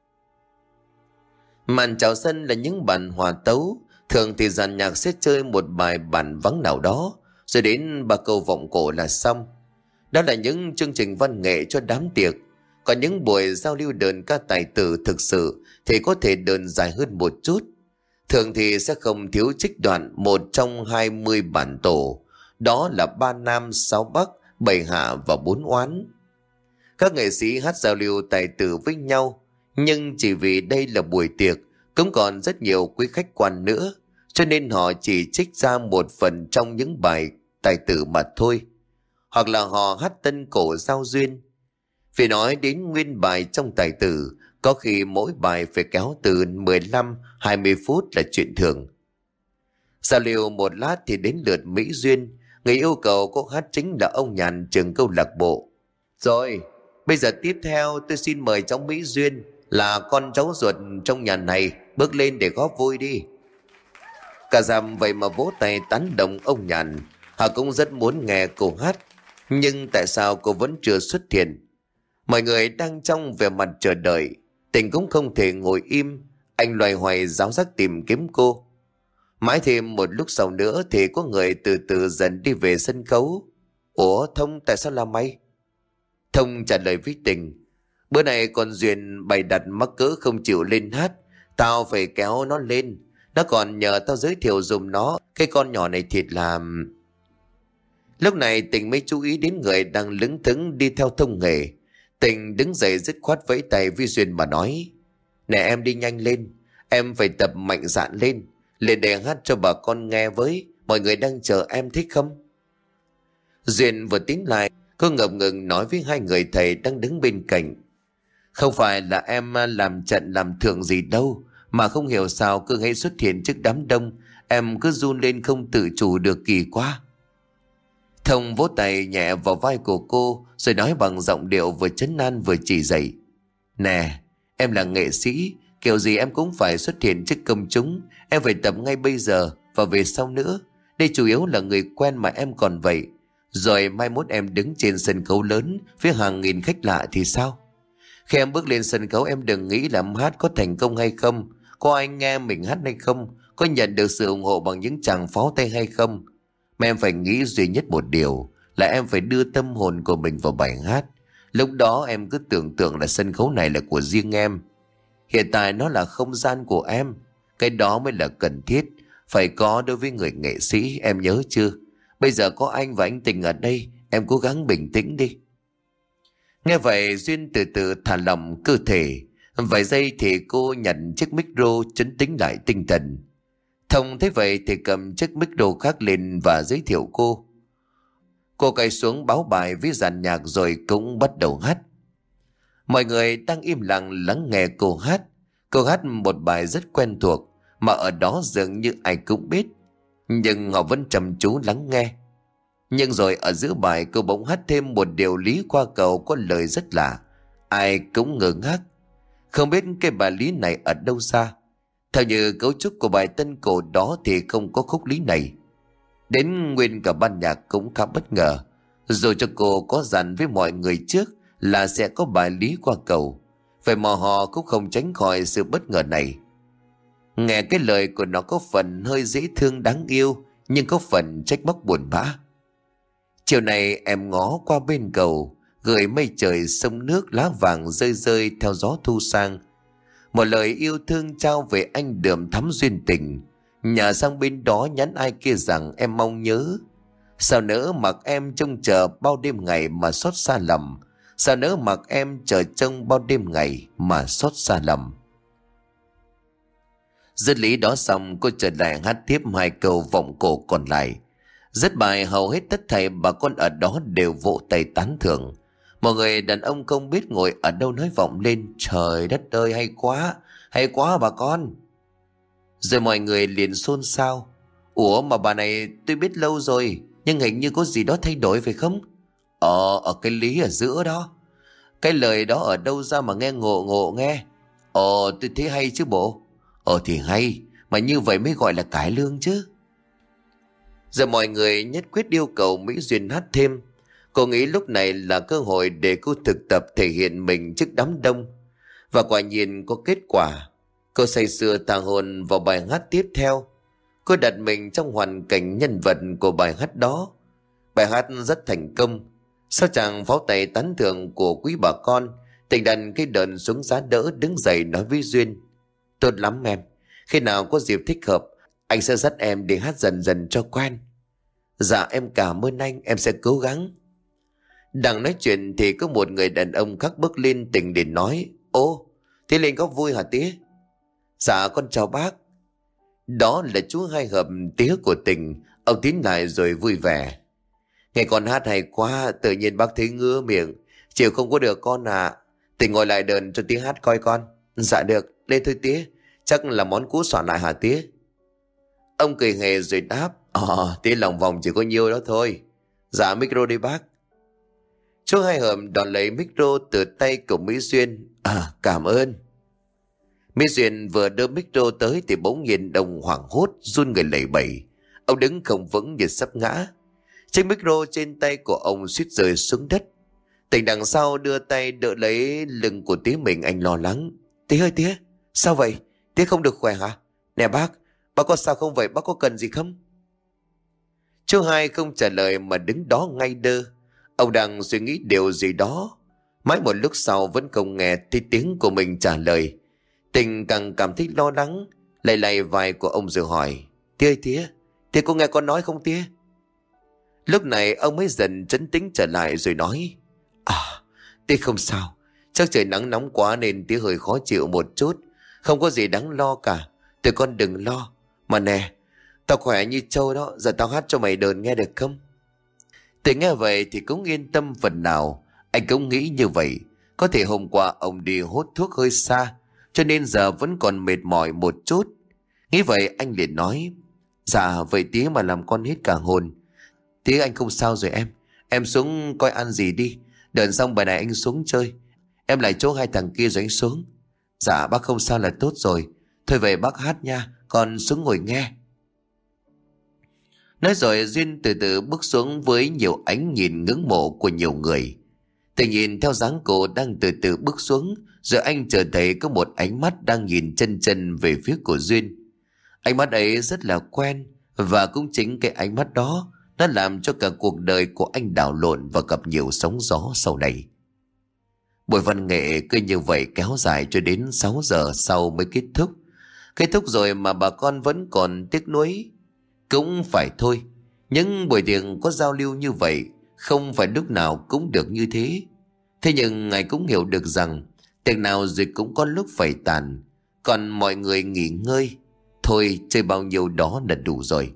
Màn chào sân là những bản hòa tấu. Thường thì dàn nhạc sẽ chơi một bài bản vắng nào đó, rồi đến ba câu vọng cổ là xong. Đó là những chương trình văn nghệ cho đám tiệc. Còn những buổi giao lưu đờn ca tài tử thực sự thì có thể đờn dài hơn một chút. Thường thì sẽ không thiếu trích đoạn một trong hai mươi bản tổ. Đó là ba nam, sáu bắc, bảy hạ và bốn oán. Các nghệ sĩ hát giao lưu tài tử với nhau, nhưng chỉ vì đây là buổi tiệc, cũng còn rất nhiều quý khách quan nữa, cho nên họ chỉ trích ra một phần trong những bài tài tử mà thôi. Hoặc là họ hát tân cổ giao duyên. Vì nói đến nguyên bài trong tài tử, có khi mỗi bài phải kéo từ mười lăm đến hai mươi phút là chuyện thường. Giao lưu một lát thì đến lượt Mỹ Duyên. Người yêu cầu cô hát chính là ông Nhàn, trưởng câu lạc bộ. Rồi, bây giờ tiếp theo tôi xin mời cháu Mỹ Duyên, là con cháu ruột trong nhà này, bước lên để góp vui đi. Cả dằm vậy mà vỗ tay tán đồng ông Nhàn. Họ cũng rất muốn nghe cô hát, nhưng tại sao cô vẫn chưa xuất hiện? Mọi người đang trong vẻ mặt chờ đợi. Tình cũng không thể ngồi im. Anh loay hoay giáo giác tìm kiếm cô. Mãi thêm một lúc sau nữa thì có người từ từ dần đi về sân khấu. Ủa Thông, tại sao là mày? Thông trả lời với Tình, bữa nay con Duyên bày đặt mắc cỡ không chịu lên hát. Tao phải kéo nó lên. Nó còn nhờ tao giới thiệu dùm nó. Cái con nhỏ này thiệt là... Lúc này Tình mới chú ý đến người đang lững thững đi theo thông nghề. Tình đứng dậy dứt khoát vẫy tay với Duyên mà nói: Nè em đi nhanh lên, em phải tập mạnh dạn lên, lên để hát cho bà con nghe với, mọi người đang chờ em thích không? Duyên vừa tiến lại, cô ngập ngừng nói với hai người thầy đang đứng bên cạnh: Không phải là em làm trận làm thượng gì đâu, mà không hiểu sao cứ hay xuất hiện trước đám đông, em cứ run lên không tự chủ được, kỳ quá. Thông vỗ tay nhẹ vào vai của cô rồi nói bằng giọng điệu vừa trấn an vừa chỉ dạy: Nè, em là nghệ sĩ, kiểu gì em cũng phải xuất hiện trước công chúng, em phải tập ngay bây giờ và về sau nữa. Đây chủ yếu là người quen mà em còn vậy. Rồi mai mốt em đứng trên sân khấu lớn với hàng nghìn khách lạ thì sao? Khi em bước lên sân khấu em đừng nghĩ là em hát có thành công hay không, có ai nghe mình hát hay không, có nhận được sự ủng hộ bằng những tràng pháo tay hay không. Mà em phải nghĩ duy nhất một điều là em phải đưa tâm hồn của mình vào bài hát. Lúc đó em cứ tưởng tượng là sân khấu này là của riêng em. Hiện tại nó là không gian của em. Cái đó mới là cần thiết, phải có đối với người nghệ sĩ, em nhớ chưa? Bây giờ có anh và anh Tình ở đây, em cố gắng bình tĩnh đi. Nghe vậy Duyên từ từ thả lỏng cơ thể. Vài giây thì cô nhận chiếc micro trấn tĩnh lại tinh thần. Thông thấy vậy thì cầm chiếc micro khác lên và giới thiệu cô. Cô cài xuống báo bài với dàn nhạc rồi cũng bắt đầu hát. Mọi người đang im lặng lắng nghe cô hát. Cô hát một bài rất quen thuộc mà ở đó dường như ai cũng biết, nhưng họ vẫn trầm chú lắng nghe. Nhưng rồi ở giữa bài cô bỗng hát thêm một điều lý qua cầu có lời rất lạ. Ai cũng ngơ ngác, không biết cái bài lý này ở đâu ra. Theo như cấu trúc của bài tân cổ đó thì không có khúc lý này. Đến nguyên cả ban nhạc cũng khá bất ngờ. Dù cho cô có dặn với mọi người trước là sẽ có bài lý qua cầu, vậy mà họ cũng không tránh khỏi sự bất ngờ này. Nghe cái lời của nó có phần hơi dễ thương đáng yêu, nhưng có phần trách móc buồn bã. Chiều này em ngó qua bên cầu, gửi mây trời sông nước lá vàng rơi rơi theo gió thu sang. Một lời yêu thương trao về anh đượm thắm duyên tình. Nhờ sang bên đó nhắn ai kia rằng em mong nhớ. Sao nỡ mặc em trông chờ bao đêm ngày mà xót xa lầm. Sao nỡ mặc em chờ trông bao đêm ngày mà xót xa lầm. Dứt lý đó xong cô trở lại hát tiếp hai câu vọng cổ còn lại. Dứt bài hầu hết tất thảy bà con ở đó đều vỗ tay tán thưởng. Mọi người đàn ông không biết ngồi ở đâu nói vọng lên: Trời đất ơi, hay quá, hay quá bà con. Rồi mọi người liền xôn xao: Ủa mà bà này tôi biết lâu rồi, nhưng hình như có gì đó thay đổi phải không? Ờ, ở cái lý ở giữa đó. Cái lời đó ở đâu ra mà nghe ngộ ngộ nghe. Ờ, tôi thấy hay chứ bộ. Ờ thì hay, mà như vậy mới gọi là cải lương chứ. Giờ mọi người nhất quyết yêu cầu Mỹ Duyên hát thêm. Cô nghĩ lúc này là cơ hội để cô thực tập thể hiện mình trước đám đông. Và quả nhiên có kết quả. Cô say sưa tà hồn vào bài hát tiếp theo. Cô đặt mình trong hoàn cảnh nhân vật của bài hát đó. Bài hát rất thành công. Sau chàng pháo tay tán thưởng của quý bà con, Tình đặt cái đờn xuống giá đỡ đứng dậy nói với Duyên: Tốt lắm em, khi nào có dịp thích hợp anh sẽ dắt em đi hát dần dần cho quen. Dạ em cảm ơn anh, em sẽ cố gắng. Đang nói chuyện thì có một người đàn ông khác bước lên Tình để nói: Ô, thế Linh có vui hả tía? Dạ con chào bác. Đó là chú Hai Hợp, tía của Tình. Ông tiến lại rồi vui vẻ: Nghe con hát hay quá, tự nhiên bác thấy ngứa miệng. Chịu không có được con à. Tình ngồi lại đờn cho tía hát coi con. Dạ được, lên thôi tía. Chắc là món cú soạn lại hả tía? Ông cười hề rồi đáp: Ờ, tía lòng vòng chỉ có nhiêu đó thôi. Dạ micro đi bác. Chú Hai Hợp đón lấy micro từ tay của Mỹ Duyên. À, cảm ơn. Mỹ Duyên vừa đưa micro tới thì bỗng nhiên đồng hoảng hốt, run người lẩy bẩy. Ông đứng không vững như sắp ngã. Chiếc micro trên tay của ông suýt rơi xuống đất. Tình đằng sau đưa tay đỡ lấy lưng của tía mình, anh lo lắng: Tía ơi tía, sao vậy? Tía không được khỏe hả? Nè bác, bác có sao không vậy? Bác có cần gì không? Chú Hai không trả lời mà đứng đó ngay đơ. Ông đang suy nghĩ điều gì đó. Mãi một lúc sau vẫn không nghe thấy tiếng của mình trả lời. Tình càng cảm thấy lo lắng, lay lay vai của ông rồi hỏi: Tía ơi tía, tía có nghe con nói không tía? Lúc này ông mới dần trấn tĩnh trở lại rồi nói: À, tía không sao. Chắc trời nắng nóng quá nên tía hơi khó chịu một chút. Không có gì đáng lo cả. Tụi con đừng lo. Mà nè, tao khỏe như trâu đó. Giờ tao hát cho mày đờn nghe được không? Tía nghe vậy thì cũng yên tâm phần nào. Anh cũng nghĩ như vậy. Có thể hôm qua ông đi hút thuốc hơi xa, cho nên giờ vẫn còn mệt mỏi một chút. Nghĩ vậy anh liền nói: Dạ vậy tía mà làm con hết cả hồn. Tía anh không sao rồi em. Em xuống coi ăn gì đi. Đợi xong bài này anh xuống chơi. Em lại chỗ hai thằng kia rồi anh xuống. Dạ bác không sao là tốt rồi. Thôi về bác hát nha. Con xuống ngồi nghe. Nói rồi Duyên từ từ bước xuống với nhiều ánh nhìn ngưỡng mộ của nhiều người. Tự nhìn theo dáng cô đang từ từ bước xuống, rồi anh chợt thấy có một ánh mắt đang nhìn chân chân về phía của Duyên. Ánh mắt ấy rất là quen, và cũng chính cái ánh mắt đó nó làm cho cả cuộc đời của anh đảo lộn và gặp nhiều sóng gió sau này. Buổi văn nghệ cứ như vậy kéo dài cho đến sáu giờ sau mới kết thúc. Kết thúc rồi mà bà con vẫn còn tiếc nuối. Cũng phải thôi, những buổi tiệc có giao lưu như vậy không phải lúc nào cũng được như thế. Thế nhưng ngài cũng hiểu được rằng tiệc nào rồi cũng có lúc phải tàn. Còn mọi người nghỉ ngơi, thôi chơi bao nhiêu đó là đủ rồi.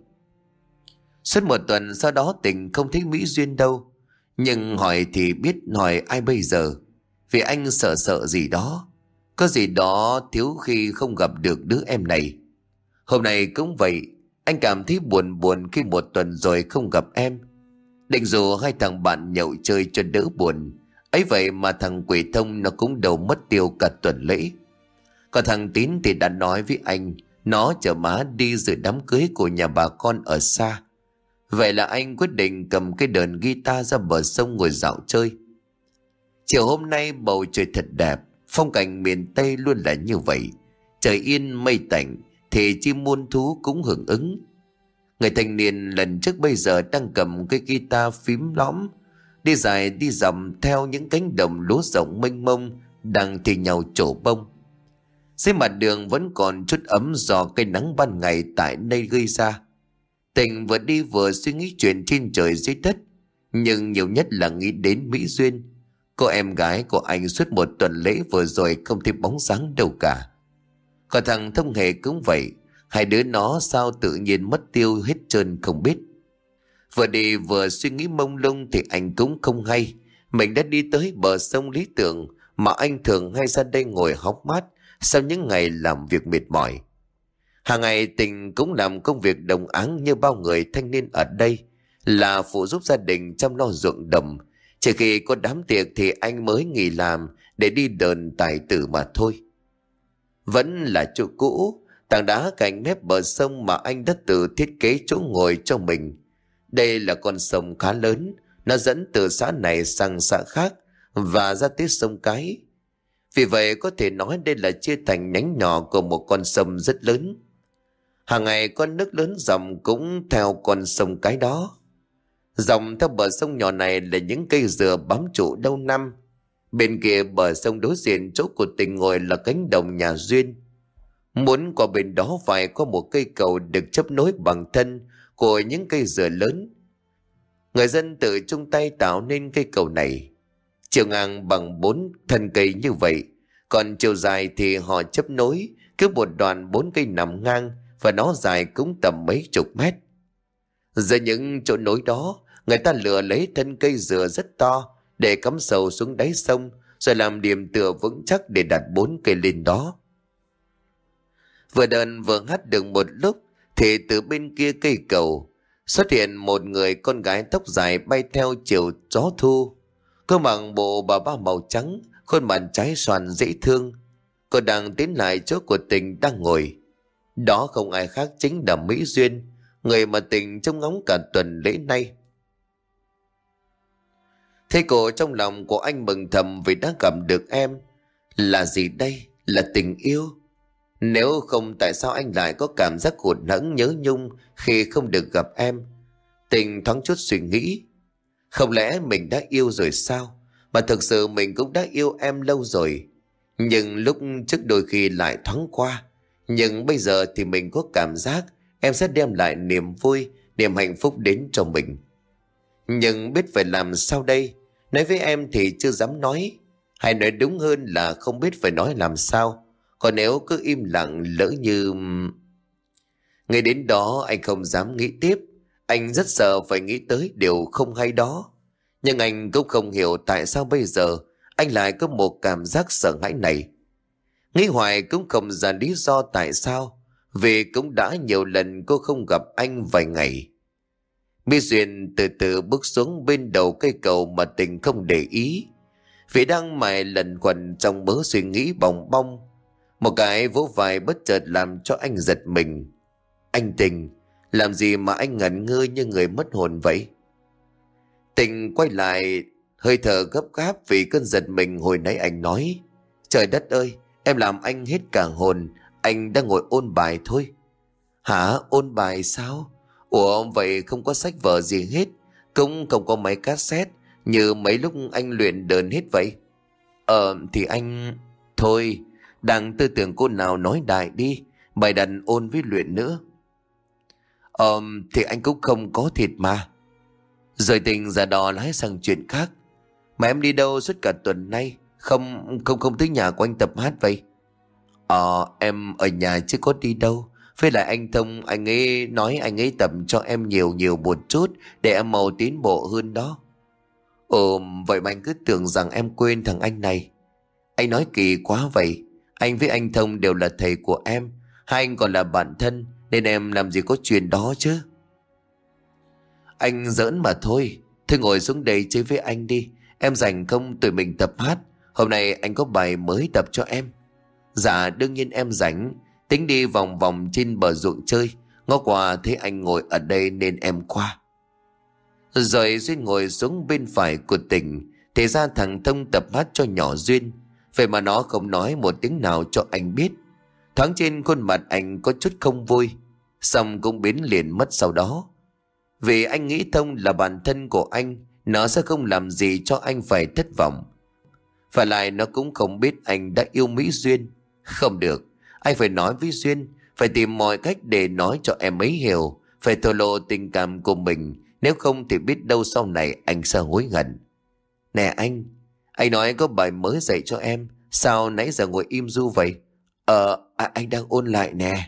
Suốt một tuần sau đó Tình không thấy Mỹ Duyên đâu. Nhưng hỏi thì biết hỏi ai bây giờ. Vì anh sợ sợ gì đó. Có gì đó thiếu khi không gặp được đứa em này. Hôm nay cũng vậy. Anh cảm thấy buồn buồn khi một tuần rồi không gặp em. Định rủ hai thằng bạn nhậu chơi cho đỡ buồn. Ấy vậy mà thằng Quỷ Thông nó cũng đầu mất tiêu cả tuần lễ. Còn thằng Tín thì đã nói với anh nó chở má đi dự đám cưới của nhà bà con ở xa. Vậy là anh quyết định cầm cái đờn guitar ra bờ sông ngồi dạo chơi. Chiều hôm nay bầu trời thật đẹp. Phong cảnh miền Tây luôn là như vậy. Trời yên mây tạnh thì chim muôn thú cũng hưởng ứng. Người thanh niên lần trước bây giờ đang cầm cái guitar phím lõm, đi dài đi dòng theo những cánh đồng lúa rộng mênh mông đang thi nhau trổ bông. Dưới mặt đường vẫn còn chút ấm do cây nắng ban ngày tại đây gây ra. Tình vừa đi vừa suy nghĩ chuyện trên trời dưới đất, nhưng nhiều nhất là nghĩ đến Mỹ Duyên. Cô em gái của anh suốt một tuần lễ vừa rồi không thấy bóng dáng đâu cả. Còn thằng Thông Hề cũng vậy. Hai đứa nó sao tự nhiên mất tiêu hết trơn không biết. Vừa đi vừa suy nghĩ mông lung thì anh cũng không hay mình đã đi tới bờ sông lý tưởng mà anh thường hay ra đây ngồi hóng mát sau những ngày làm việc mệt mỏi. Hàng ngày Tình cũng làm công việc đồng áng như bao người thanh niên ở đây, là phụ giúp gia đình chăm lo ruộng đồng. Chỉ khi có đám tiệc thì anh mới nghỉ làm để đi đờn tài tử mà thôi. Vẫn là chỗ cũ, tảng đá cạnh mép bờ sông mà anh đã tự thiết kế chỗ ngồi cho mình. Đây là con sông khá lớn, nó dẫn từ xã này sang xã khác và ra tới sông Cái. Vì vậy có thể nói đây là chia thành nhánh nhỏ của một con sông rất lớn. Hàng ngày con nước lớn dòng cũng theo con sông Cái đó. Dòng theo bờ sông nhỏ này là những cây dừa bám trụ lâu năm. Bên kia bờ sông đối diện chỗ của Tình ngồi là cánh đồng nhà Duyên. Muốn qua bên đó phải có một cây cầu được chấp nối bằng thân của những cây dừa lớn. Người dân tự chung tay tạo nên cây cầu này. Chiều ngang bằng bốn thân cây như vậy, còn chiều dài thì họ chấp nối cứ một đoạn bốn cây nằm ngang và nó dài cũng tầm mấy chục mét. Giữa những chỗ nối đó, người ta lựa lấy thân cây dừa rất to để cắm sâu xuống đáy sông, rồi làm điểm tựa vững chắc để đặt bốn cây lên đó. Vừa đờn vừa hát được một lúc thì từ bên kia cây cầu xuất hiện một người con gái tóc dài bay theo chiều gió thu. Cô mặc bộ bà ba màu trắng, khuôn mặt trái xoan dễ thương. Cô đang tiến lại chỗ của Tình đang ngồi. Đó không ai khác chính là Mỹ Duyên, người mà Tình trông ngóng cả tuần lễ nay. Thấy cô trong lòng của anh mừng thầm vì đã gặp được em. Là gì đây? Là tình yêu? Nếu không tại sao anh lại có cảm giác hụt hẫng nhớ nhung khi không được gặp em? Tình thoáng chút suy nghĩ. Không lẽ mình đã yêu rồi sao? Mà thực sự mình cũng đã yêu em lâu rồi. Nhưng lúc trước đôi khi lại thoáng qua. Nhưng bây giờ thì mình có cảm giác em sẽ đem lại niềm vui, niềm hạnh phúc đến cho mình. Nhưng biết phải làm sao đây? Nói với em thì chưa dám nói. Hay nói đúng hơn là không biết phải nói làm sao. Còn nếu cứ im lặng lỡ như... Ngay đến đó anh không dám nghĩ tiếp. Anh rất sợ phải nghĩ tới điều không hay đó. Nhưng anh cũng không hiểu tại sao bây giờ anh lại có một cảm giác sợ hãi này. Nghĩ hoài cũng không ra lý do tại sao. Vì cũng đã nhiều lần cô không gặp anh vài ngày. My Duyên từ từ bước xuống bên đầu cây cầu mà Tình không để ý. Vì đang mải lần quẩn trong mớ suy nghĩ bòng bong. Một cái vỗ vai bất chợt làm cho anh giật mình. Anh Tình, làm gì mà anh ngẩn ngơ như người mất hồn vậy? Tình quay lại, hơi thở gấp gáp vì cơn giật mình hồi nãy anh nói. Trời đất ơi, em làm anh hết cả hồn, anh đang ngồi ôn bài thôi. Hả, ôn bài sao? Ủa vậy không có sách vở gì hết, cũng không có máy cassette như mấy lúc anh luyện đờn hết vậy. Ờ thì anh... Thôi, đang tư tưởng cô nào nói đại đi, bài đặt ôn với luyện nữa. Ờ thì anh cũng không có thịt mà. Rồi Tình ra đò lái sang chuyện khác. Mà em đi đâu suốt cả tuần nay? Không không không tới nhà của anh tập hát vậy? Ờ em ở nhà chứ có đi đâu. Với lại anh Thông, anh ấy nói anh ấy tập cho em nhiều nhiều một chút để em mau tiến bộ hơn đó. Ồ vậy mà anh cứ tưởng rằng em quên thằng anh này. Anh nói kỳ quá vậy. Anh với anh Thông đều là thầy của em, hai anh còn là bạn thân, nên em làm gì có chuyện đó chứ. Anh giỡn mà thôi. Thôi ngồi xuống đây chơi với anh đi. Em rảnh không tụi mình tập hát. Hôm nay anh có bài mới tập cho em. Dạ đương nhiên em rảnh. Tính đi vòng vòng trên bờ ruộng chơi. Ngó qua thấy anh ngồi ở đây nên em qua. Rồi Duyên ngồi xuống bên phải của Tình. Thì ra thằng Thông tập hát cho nhỏ Duyên. Vậy mà nó không nói một tiếng nào cho anh biết. Thoáng trên khuôn mặt anh có chút không vui, xong cũng biến liền mất sau đó. Vì anh nghĩ Thông là bạn thân của anh, nó sẽ không làm gì cho anh phải thất vọng. Và lại nó cũng không biết anh đã yêu Mỹ Duyên. Không được, anh phải nói với Duyên, phải tìm mọi cách để nói cho em ấy hiểu, phải thổ lộ tình cảm của mình. Nếu không thì biết đâu sau này anh sẽ hối hận. Nè anh, anh nói anh có bài mới dạy cho em, sao nãy giờ ngồi im ru vậy? Ờ, à, anh đang ôn lại nè.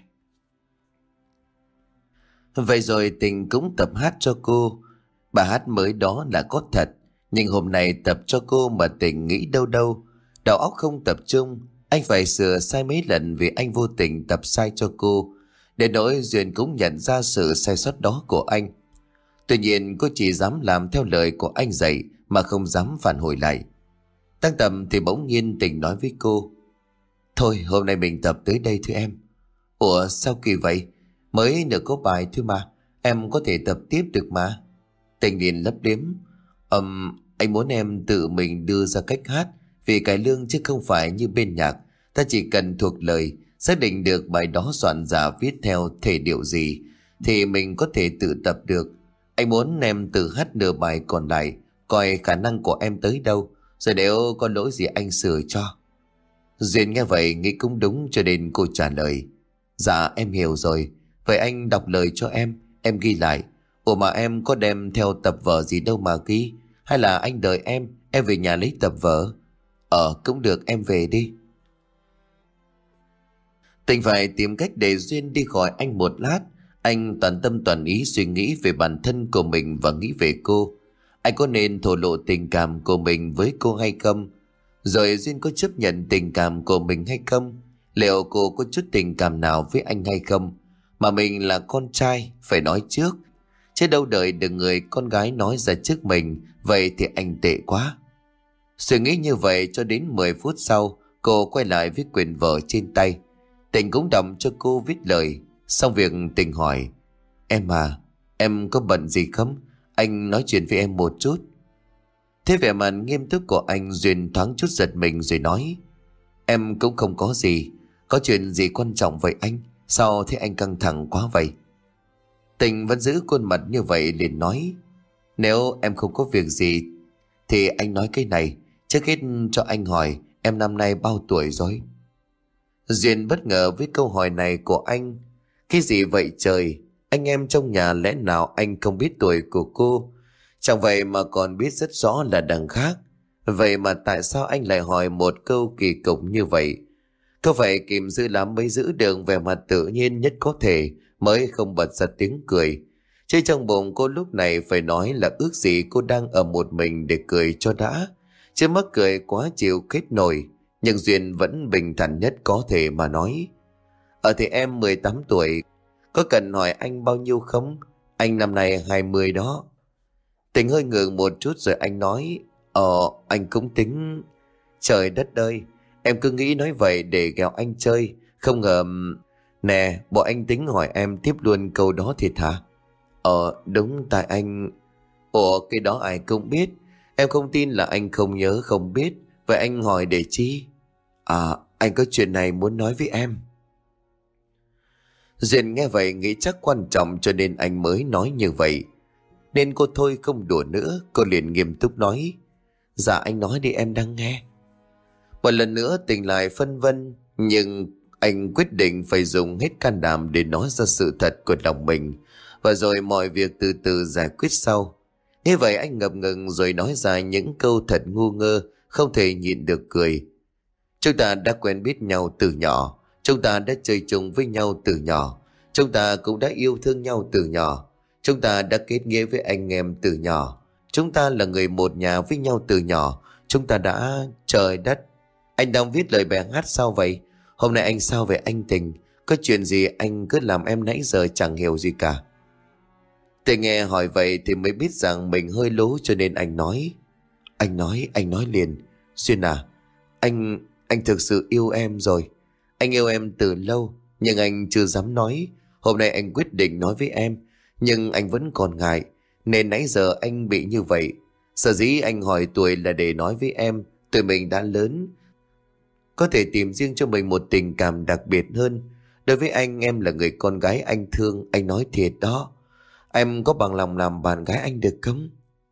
Vậy rồi Tình cũng tập hát cho cô. Bài hát mới đó là có thật, nhưng hôm nay tập cho cô mà Tình nghĩ đâu đâu, đầu óc không tập trung. Anh phải sửa sai mấy lần vì anh vô tình tập sai cho cô. Để nỗi Duyên cũng nhận ra sự sai sót đó của anh. Tuy nhiên cô chỉ dám làm theo lời của anh dạy mà không dám phản hồi lại. Đang tập thì bỗng nhiên Tình nói với cô: Thôi hôm nay mình tập tới đây thôi em. Ủa sao kỳ vậy? Mới được có bài thôi mà, em có thể tập tiếp được mà. Tình liền lấp liếm: um, Anh muốn em tự mình đưa ra cách hát, vì cải lương chứ không phải như bên nhạc. Ta chỉ cần thuộc lời, xác định được bài đó soạn giả viết theo thể điệu gì thì mình có thể tự tập được. Anh muốn em tự hát nửa bài còn lại, coi khả năng của em tới đâu, rồi nếu có lỗi gì anh sửa cho. Duyên nghe vậy nghĩ cũng đúng cho nên cô trả lời: Dạ em hiểu rồi. Vậy anh đọc lời cho em, em ghi lại. Ủa mà em có đem theo tập vở gì đâu mà ghi? Hay là anh đợi em, em về nhà lấy tập vở? Ờ cũng được, em về đi. Tình phải tìm cách để Duyên đi khỏi anh một lát. Anh toàn tâm toàn ý suy nghĩ về bản thân của mình và nghĩ về cô. Anh có nên thổ lộ tình cảm của mình với cô hay không? Rồi Duyên có chấp nhận tình cảm của mình hay không? Liệu cô có chút tình cảm nào với anh hay không? Mà mình là con trai phải nói trước, chứ đâu đợi được người con gái nói ra trước mình. Vậy thì anh tệ quá. Suy nghĩ như vậy cho đến mười phút sau, cô quay lại với quyển vở trên tay. Tình cũng đọc cho cô viết lời. Xong việc Tình hỏi: Em à, em có bận gì không? Anh nói chuyện với em một chút. Thế vẻ mặt nghiêm túc của anh, Duyên thoáng chút giật mình rồi nói: Em cũng không có gì. Có chuyện gì quan trọng vậy anh? Sao thế anh căng thẳng quá vậy? Tình vẫn giữ khuôn mặt như vậy liền nói: Nếu em không có việc gì thì anh nói cái này. Trước hết cho anh hỏi, em năm nay bao tuổi rồi? Duyên bất ngờ với câu hỏi này của anh. Cái gì vậy trời? Anh em trong nhà lẽ nào anh không biết tuổi của cô? Chẳng vậy mà còn biết rất rõ là đằng khác. Vậy mà tại sao anh lại hỏi một câu kỳ cục như vậy? Có phải kìm dữ lắm mới giữ được vẻ mặt tự nhiên nhất có thể mới không bật ra tiếng cười? Chứ trong bụng cô lúc này phải nói là ước gì cô đang ở một mình để cười cho đã. Chứ mắc cười quá chịu kết nổi. Nhưng Duyên vẫn bình thản nhất có thể mà nói. Ở thì em mười tám tuổi. Có cần hỏi anh bao nhiêu không? Anh năm nay hai mươi đó. Tình hơi ngượng một chút rồi anh nói. Ờ anh cũng tính. Trời đất ơi, em cứ nghĩ nói vậy để ghẹo anh chơi. Không ngờ. Nè, bộ anh tính hỏi em tiếp luôn câu đó thiệt hả? Ờ đúng, tại anh. Ủa cái đó ai cũng biết. Em không tin là anh không nhớ không biết. Vậy anh hỏi để chi? À anh có chuyện này muốn nói với em. Duyên nghe vậy nghĩ chắc quan trọng cho nên anh mới nói như vậy. Nên cô thôi không đùa nữa. Cô liền nghiêm túc nói. Dạ anh nói đi, em đang nghe. Một lần nữa Tình lại phân vân. Nhưng anh quyết định phải dùng hết can đảm để nói ra sự thật của lòng mình. Và rồi mọi việc từ từ giải quyết sau. Như vậy anh ngập ngừng rồi nói ra những câu thật ngu ngơ, không thể nhịn được cười. Chúng ta đã quen biết nhau từ nhỏ. Chúng ta đã chơi chung với nhau từ nhỏ. Chúng ta cũng đã yêu thương nhau từ nhỏ. Chúng ta đã kết nghĩa với anh em từ nhỏ. Chúng ta là người một nhà với nhau từ nhỏ. Chúng ta đã... Trời đất! Anh đang viết lời bài hát sao vậy? Hôm nay anh sao vậy anh Tình? Có chuyện gì anh cứ làm em nãy giờ chẳng hiểu gì cả. Tình nghe hỏi vậy thì mới biết rằng mình hơi lố cho nên anh nói. Anh nói, anh nói liền. Duyên à, anh, anh thực sự yêu em rồi. Anh yêu em từ lâu, nhưng anh chưa dám nói. Hôm nay anh quyết định nói với em, nhưng anh vẫn còn ngại. Nên nãy giờ anh bị như vậy. Sở dĩ anh hỏi tuổi là để nói với em, tuổi mình đã lớn, có thể tìm riêng cho mình một tình cảm đặc biệt hơn. Đối với anh, em là người con gái anh thương, anh nói thiệt đó. Em có bằng lòng làm bạn gái anh được không?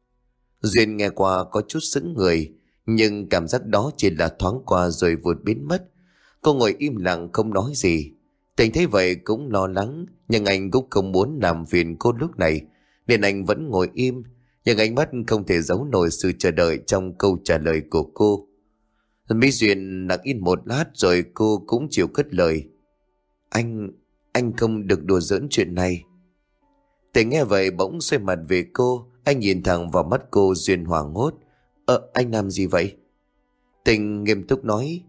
Duyên nghe qua có chút sững người, nhưng cảm giác đó chỉ là thoáng qua rồi vụt biến mất. Cô ngồi im lặng không nói gì. Tình thấy vậy cũng lo lắng, nhưng anh cũng không muốn làm phiền cô lúc này, nên anh vẫn ngồi im. Nhưng ánh mắt không thể giấu nổi sự chờ đợi trong câu trả lời của cô. Mỹ Duyên lặng im một lát rồi cô cũng chịu cất lời. Anh, anh không được đùa giỡn chuyện này. Tình nghe vậy bỗng xoay mặt về cô. Anh nhìn thẳng vào mắt cô. Duyên hoảng hốt. Ờ anh làm gì vậy? Tình nghiêm túc nói.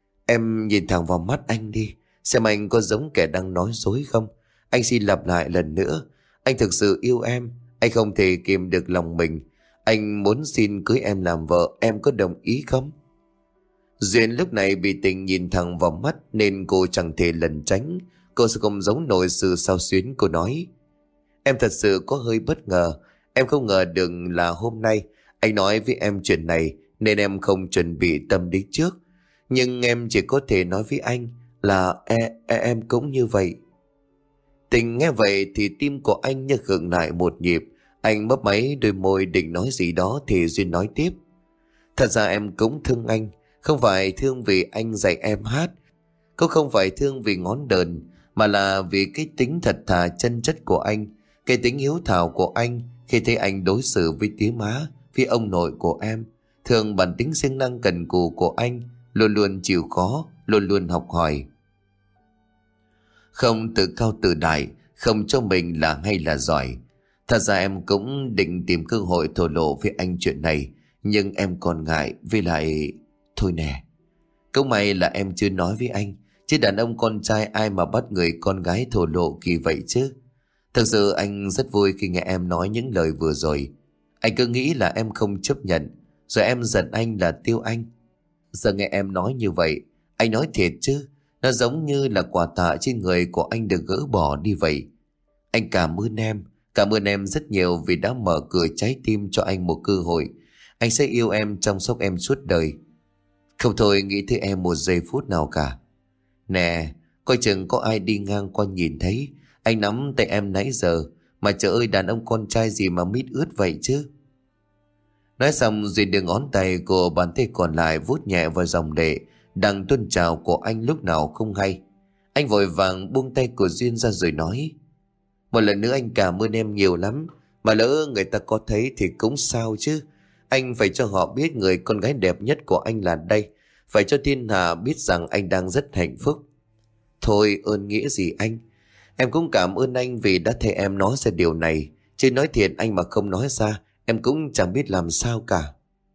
Em nhìn thẳng vào mắt anh đi, xem anh có giống kẻ đang nói dối không. Anh xin lặp lại lần nữa, anh thực sự yêu em. Anh không thể kìm được lòng mình. Anh muốn xin cưới em làm vợ. Em có đồng ý không? Duyên lúc này bị Tình nhìn thẳng vào mắt nên cô chẳng thể lẩn tránh. Cô sẽ không giấu nổi sự xao xuyến. Cô nói. Em thật sự có hơi bất ngờ. Em không ngờ được là hôm nay anh nói với em chuyện này, nên em không chuẩn bị tâm lý trước. Nhưng em chỉ có thể nói với anh là e, e, em cũng như vậy. Tình nghe vậy thì tim của anh như khựng lại một nhịp. Anh mấp máy đôi môi định nói gì đó thì Duyên nói tiếp. Thật ra em cũng thương anh. Không phải thương vì anh dạy em hát, cũng không phải thương vì ngón đờn, mà là vì cái tính thật thà chân chất của anh, cái tính hiếu thảo của anh khi thấy anh đối xử với tía má, với ông nội của em. Thường bản tính siêng năng cần cù của anh, luôn luôn chịu khó, luôn luôn học hỏi. Không tự cao tự đại, không cho mình là hay là giỏi. Thật ra em cũng định tìm cơ hội thổ lộ với anh chuyện này, nhưng em còn ngại, với lại... Thôi nè, cũng may là em chưa nói với anh, chứ đàn ông con trai ai mà bắt người con gái thổ lộ kỳ vậy chứ. Thật sự anh rất vui khi nghe em nói những lời vừa rồi. Anh cứ nghĩ là em không chấp nhận, rồi em giận anh là tiêu anh. Giờ nghe em nói như vậy, anh nói thiệt chứ, nó giống như là quà tạ trên người của anh được gỡ bỏ đi vậy. Anh cảm ơn em, cảm ơn em rất nhiều vì đã mở cửa trái tim cho anh một cơ hội. Anh sẽ yêu em, chăm sóc em suốt đời, không thôi nghĩ tới em một giây phút nào cả. Nè, coi chừng có ai đi ngang qua nhìn thấy anh nắm tay em nãy giờ, mà trời ơi, đàn ông con trai gì mà mít ướt vậy chứ. Nói xong Duyên đưa ngón tay của bàn tay còn lại vuốt nhẹ vào dòng lệ đang tuôn trào của anh lúc nào không hay. Anh vội vàng buông tay của Duyên ra rồi nói. Một lần nữa anh cảm ơn em nhiều lắm, Mà lỡ người ta có thấy thì cũng sao chứ. Anh phải cho họ biết người con gái đẹp nhất của anh là đây. Phải cho thiên hạ biết rằng anh đang rất hạnh phúc. Thôi ơn nghĩa gì anh. Em cũng cảm ơn anh vì đã thấy em nói ra điều này. Chứ nói thiệt anh mà không nói ra, em cũng chẳng biết làm sao cả.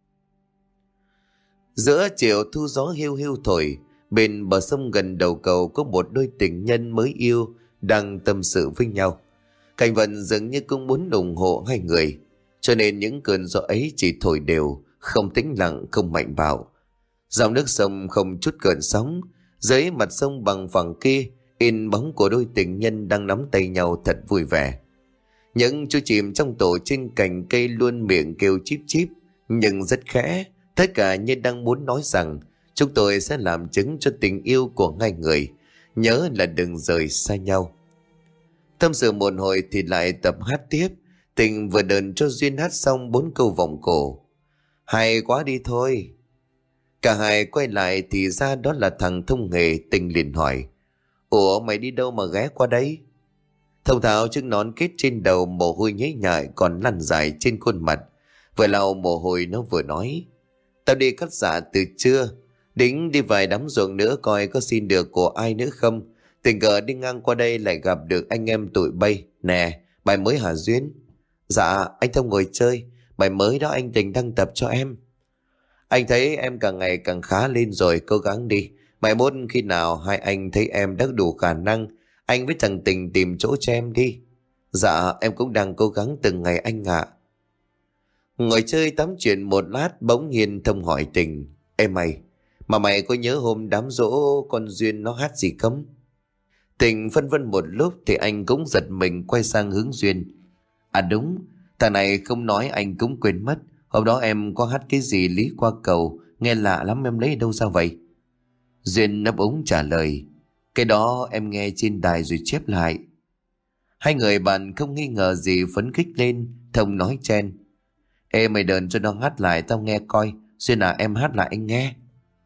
Giữa chiều thu gió hiu hiu thổi, bên bờ sông gần đầu cầu có một đôi tình nhân mới yêu đang tâm sự với nhau. Cảnh vận dường như cũng muốn ủng hộ hai người, cho nên những cơn gió ấy chỉ thổi đều, không tĩnh lặng, không mạnh bạo. Dòng nước sông không chút gợn sóng, dưới mặt sông bằng phẳng kia in bóng của đôi tình nhân đang nắm tay nhau thật vui vẻ. Những chú chim trong tổ trên cành cây luôn miệng kêu chíp chíp, nhưng rất khẽ, tất cả như đang muốn nói rằng chúng tôi sẽ làm chứng cho tình yêu của hai người, nhớ là đừng rời xa nhau. Tâm sự một hồi thì lại tập hát tiếp. Tình vừa đờn cho Duyên hát xong bốn câu vọng cổ. Hay quá đi thôi. Cả hai quay lại thì ra đó là thằng Thông Nghề. Tình liền hỏi: Ủa mày đi đâu mà ghé qua đây? Thông thạo chiếc nón kết trên đầu, mồ hôi nhễ nhại còn lăn dài trên khuôn mặt. Vừa lau mồ hôi nó vừa nói: Tao đi cắt dạ từ trưa, đính đi vài đám ruộng nữa coi có xin được của ai nữa không. Tình cờ đi ngang qua đây lại gặp được anh em tụi bay. Nè, bài mới hả Duyên? Dạ, anh Thông ngồi chơi. Bài mới đó anh Tình đăng tập cho em. Anh thấy em càng ngày càng khá lên rồi, cố gắng đi. Mai mốt khi nào hai anh thấy em đã đủ khả năng, anh với thằng Tình tìm chỗ cho em đi. Dạ, em cũng đang cố gắng từng ngày anh ạ. Ngồi chơi tám chuyện một lát, bỗng nhiên Thông hỏi Tình: Ê mày, mà mày có nhớ hôm đám giỗ con Duyên nó hát gì không? Tình phân vân một lúc thì anh cũng giật mình quay sang hướng Duyên. À đúng, thằng này không nói anh cũng quên mất. Hôm đó em có hát cái gì Lý qua cầu, nghe lạ lắm, em lấy đâu ra vậy? Duyên ấp úng trả lời: Cái đó em nghe trên đài rồi chép lại. Hai người bạn không nghi ngờ gì phấn khích lên. Thông nói chen: Ê mày đờn cho nó hát lại tao nghe coi. Duyên à, em hát lại anh nghe.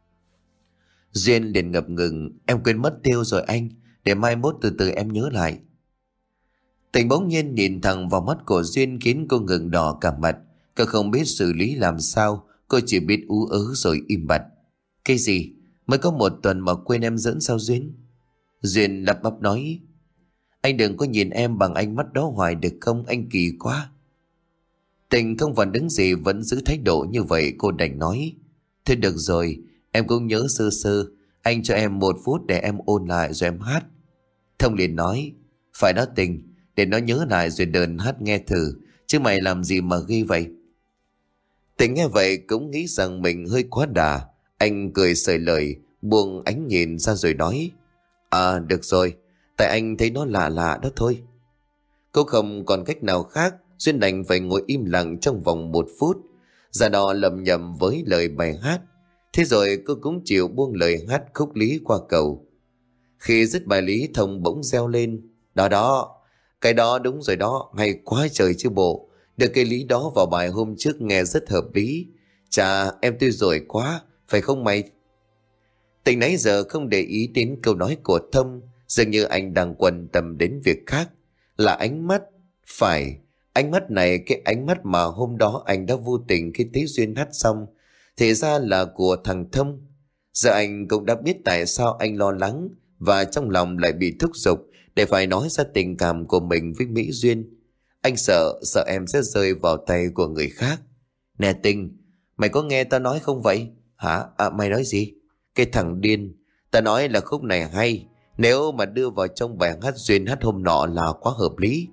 Duyên liền ngập ngừng: Em quên mất tiêu rồi anh, để mai mốt từ từ em nhớ lại. Tình bỗng nhiên nhìn thẳng vào mắt của Duyên khiến cô ngừng đỏ cả mặt. Cô không biết xử lý làm sao, cô chỉ biết ú ớ rồi im bặt. Cái gì? Mới có một tuần mà quên em dẫn sao Duyên? Duyên lắp bắp nói: Anh đừng có nhìn em bằng ánh mắt đó hoài được không, anh kỳ quá. Tình không phản ứng gì, vẫn giữ thái độ như vậy. Cô đành nói: Thôi được rồi, em cũng nhớ sơ sơ, anh cho em một phút để em ôn lại rồi em hát. Thông liền nói: Phải đó Tình, để nó nhớ lại rồi đờn hát nghe thử, chứ mày làm gì mà ghi vậy? Tình nghe vậy cũng nghĩ rằng mình hơi quá đà. Anh cười sởi lời, buông ánh nhìn ra rồi nói: À được rồi, tại anh thấy nó lạ lạ đó thôi. Cô không còn cách nào khác, Duyên đành phải ngồi im lặng trong vòng một phút, ra đò lầm nhầm với lời bài hát. Thế rồi cô cũng chịu buông lời hát khúc Lý qua cầu. Khi dứt bài Lý, Thông bỗng reo lên: Đó đó, cái đó đúng rồi đó, hay quá trời chứ bộ. Được cái Lý đó vào bài hôm trước nghe rất hợp lý. Chà, em tôi giỏi quá, phải không mày? Tình nãy giờ không để ý đến câu nói của Thông, dường như anh đang quan tâm đến việc khác, là ánh mắt. Phải, ánh mắt này, cái ánh mắt mà hôm đó anh đã vô tình khi thấy Duyên hát xong, thì ra là của thằng Thông. Giờ anh cũng đã biết tại sao anh lo lắng và trong lòng lại bị thúc giục để phải nói ra tình cảm của mình với Mỹ Duyên. Anh sợ, sợ em sẽ rơi vào tay của người khác. Nè Tình, mày có nghe tao nói không vậy? Hả? À, mày nói gì? Cái thằng điên, ta nói là khúc này hay, nếu mà đưa vào trong bài hát Duyên hát hôm nọ là quá hợp lý.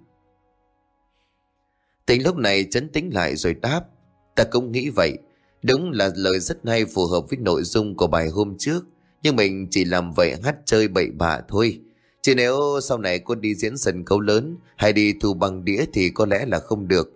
Tình lúc này trấn tĩnh lại rồi đáp: Ta cũng nghĩ vậy, đúng là lời rất hay, phù hợp với nội dung của bài hôm trước, nhưng mình chỉ làm vậy hát chơi bậy bạ thôi. Chứ nếu sau này cô đi diễn sân khấu lớn hay đi thu bằng đĩa thì có lẽ là không được.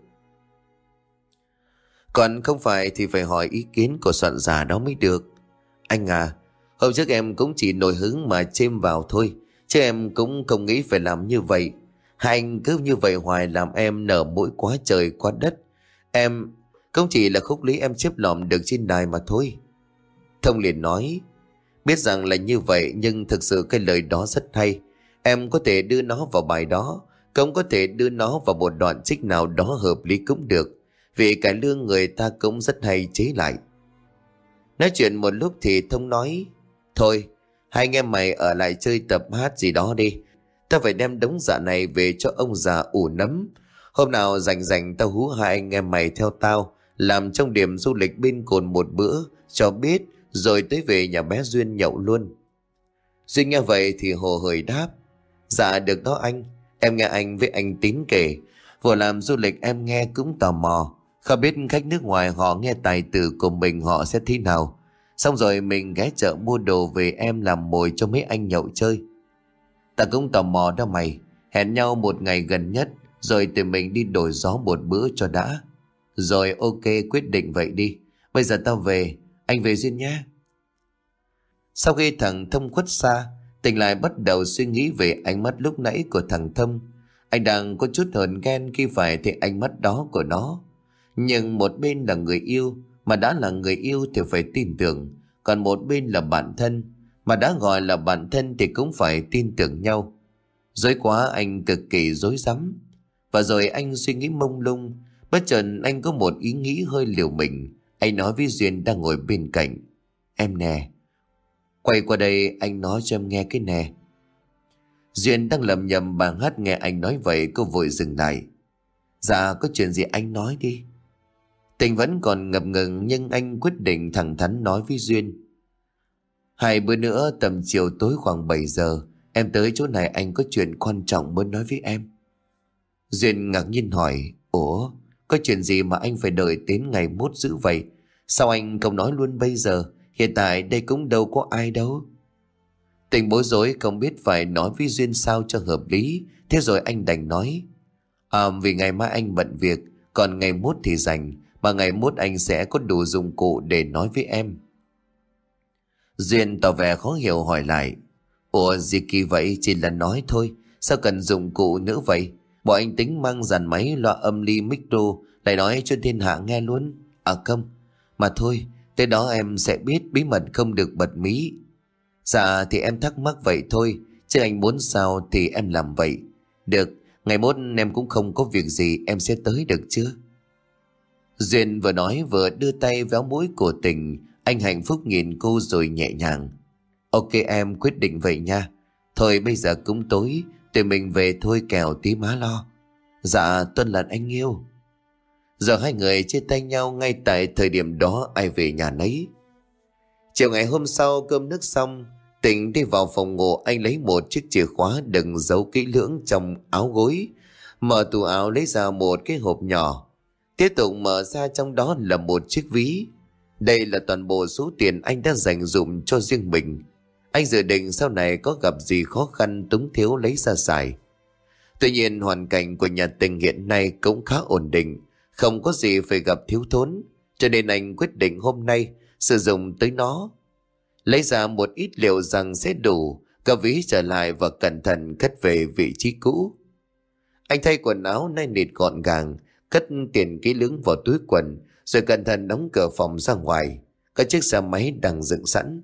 Còn không phải thì phải hỏi ý kiến của soạn giả đó mới được. Anh à, hôm trước em cũng chỉ nổi hứng mà chêm vào thôi, chứ em cũng không nghĩ phải làm như vậy. Hai anh cứ như vậy hoài làm em nở mũi quá trời quá đất. Em cũng chỉ là khúc Lý em chép lỏm được trên đài mà thôi. Thông liền nói: Biết rằng là như vậy, nhưng thực sự cái lời đó rất hay. Em có thể đưa nó vào bài đó, Cũng có thể đưa nó vào một đoạn trích nào đó hợp lý cũng được, vì cải lương người ta cũng rất hay chế lại. Nói chuyện một lúc thì Thông nói: Thôi, hai anh em mày ở lại chơi tập hát gì đó đi. Tao phải đem đống dạ này về cho ông già ủ nấm. Hôm nào rảnh rảnh tao hú hai anh em mày theo tao làm trong điểm du lịch bên Cồn một bữa cho biết, rồi tới về nhà bé Duyên nhậu luôn. Duyên nghe vậy thì hồ hởi đáp: Dạ được đó anh. Em nghe anh với anh Tín kể, vừa làm du lịch em nghe cũng tò mò, không biết khách nước ngoài họ nghe tài tử của mình họ sẽ thế nào. Xong rồi mình ghé chợ mua đồ về em làm mồi cho mấy anh nhậu chơi. Ta cũng tò mò đó mày. Hẹn nhau một ngày gần nhất, rồi tụi mình đi đổi gió một bữa cho đã. Rồi ok, quyết định vậy đi. Bây giờ tao về, anh về Duyên nhé. Sau khi thằng Thông khuất xa, Tình lại bắt đầu suy nghĩ về ánh mắt lúc nãy của thằng Thông. Anh đang có chút hờn ghen khi phải thấy ánh mắt đó của nó. Nhưng một bên là người yêu, mà đã là người yêu thì phải tin tưởng. Còn một bên là bạn thân, mà đã gọi là bạn thân thì cũng phải tin tưởng nhau. Dối quá, anh cực kỳ rối rắm. Và rồi anh suy nghĩ mông lung. Bất chợt anh có một ý nghĩ hơi liều mình. Anh nói với Duyên đang ngồi bên cạnh: Em nè, quay qua đây anh nói cho em nghe cái nè. Duyên đang lầm nhầm bài hát, nghe anh nói vậy cô vội dừng lại. Dạ có chuyện gì anh nói đi. Tình vẫn còn ngập ngừng, nhưng anh quyết định thẳng thắn nói với Duyên: Hai bữa nữa tầm chiều tối khoảng bảy giờ em tới chỗ này, anh có chuyện quan trọng muốn nói với em. Duyên ngạc nhiên hỏi: Ủa, có chuyện gì mà anh phải đợi đến ngày mốt dữ vậy? Sao anh không nói luôn bây giờ? Hiện tại đây cũng đâu có ai đâu. Tình bối rối không biết phải nói với Duyên sao cho hợp lý. Thế rồi anh đành nói: À, vì ngày mai anh bận việc, còn ngày mốt thì rảnh, mà ngày mốt anh sẽ có đủ dụng cụ để nói với em. Duyên tỏ vẻ khó hiểu hỏi lại: Ủa gì kỳ vậy, chỉ là nói thôi, sao cần dụng cụ nữa vậy? Bọn anh tính mang dàn máy loa âm ly micro lại nói cho thiên hạ nghe luôn. À không, mà thôi, tới đó em sẽ biết, bí mật không được bật mí. Dạ thì em thắc mắc vậy thôi, chứ anh muốn sao thì em làm vậy. Được, ngày mốt em cũng không có việc gì, em sẽ tới được chưa? Duyên vừa nói vừa đưa tay véo mũi của Tình. Anh hạnh phúc nhìn cô rồi nhẹ nhàng: Ok em, quyết định vậy nha. Thôi bây giờ cũng tối, tụi mình về thôi kẻo tí má lo. Dạ tuân lệnh anh yêu. Giờ hai người chia tay nhau, ngay tại thời điểm đó ai về nhà nấy. Chiều ngày hôm sau cơm nước xong, Tình đi vào phòng ngủ. Anh lấy một chiếc chìa khóa đựng giấu kỹ lưỡng trong áo gối, mở tủ áo lấy ra một cái hộp nhỏ. Tiếp tục mở ra, trong đó là một chiếc ví. Đây là toàn bộ số tiền anh đã dành dụm cho riêng mình. Anh dự định sau này có gặp gì khó khăn túng thiếu lấy ra xài. Tuy nhiên hoàn cảnh của nhà Tình hiện nay cũng khá ổn định, không có gì phải gặp thiếu thốn, cho nên anh quyết định hôm nay sử dụng tới nó. Lấy ra một ít liệu rằng sẽ đủ, cất ví trở lại và cẩn thận cất về vị trí cũ. Anh thay quần áo nay nịt gọn gàng, cất tiền kỹ lưỡng vào túi quần, rồi cẩn thận đóng cửa phòng ra ngoài. Có chiếc xe máy đang dựng sẵn.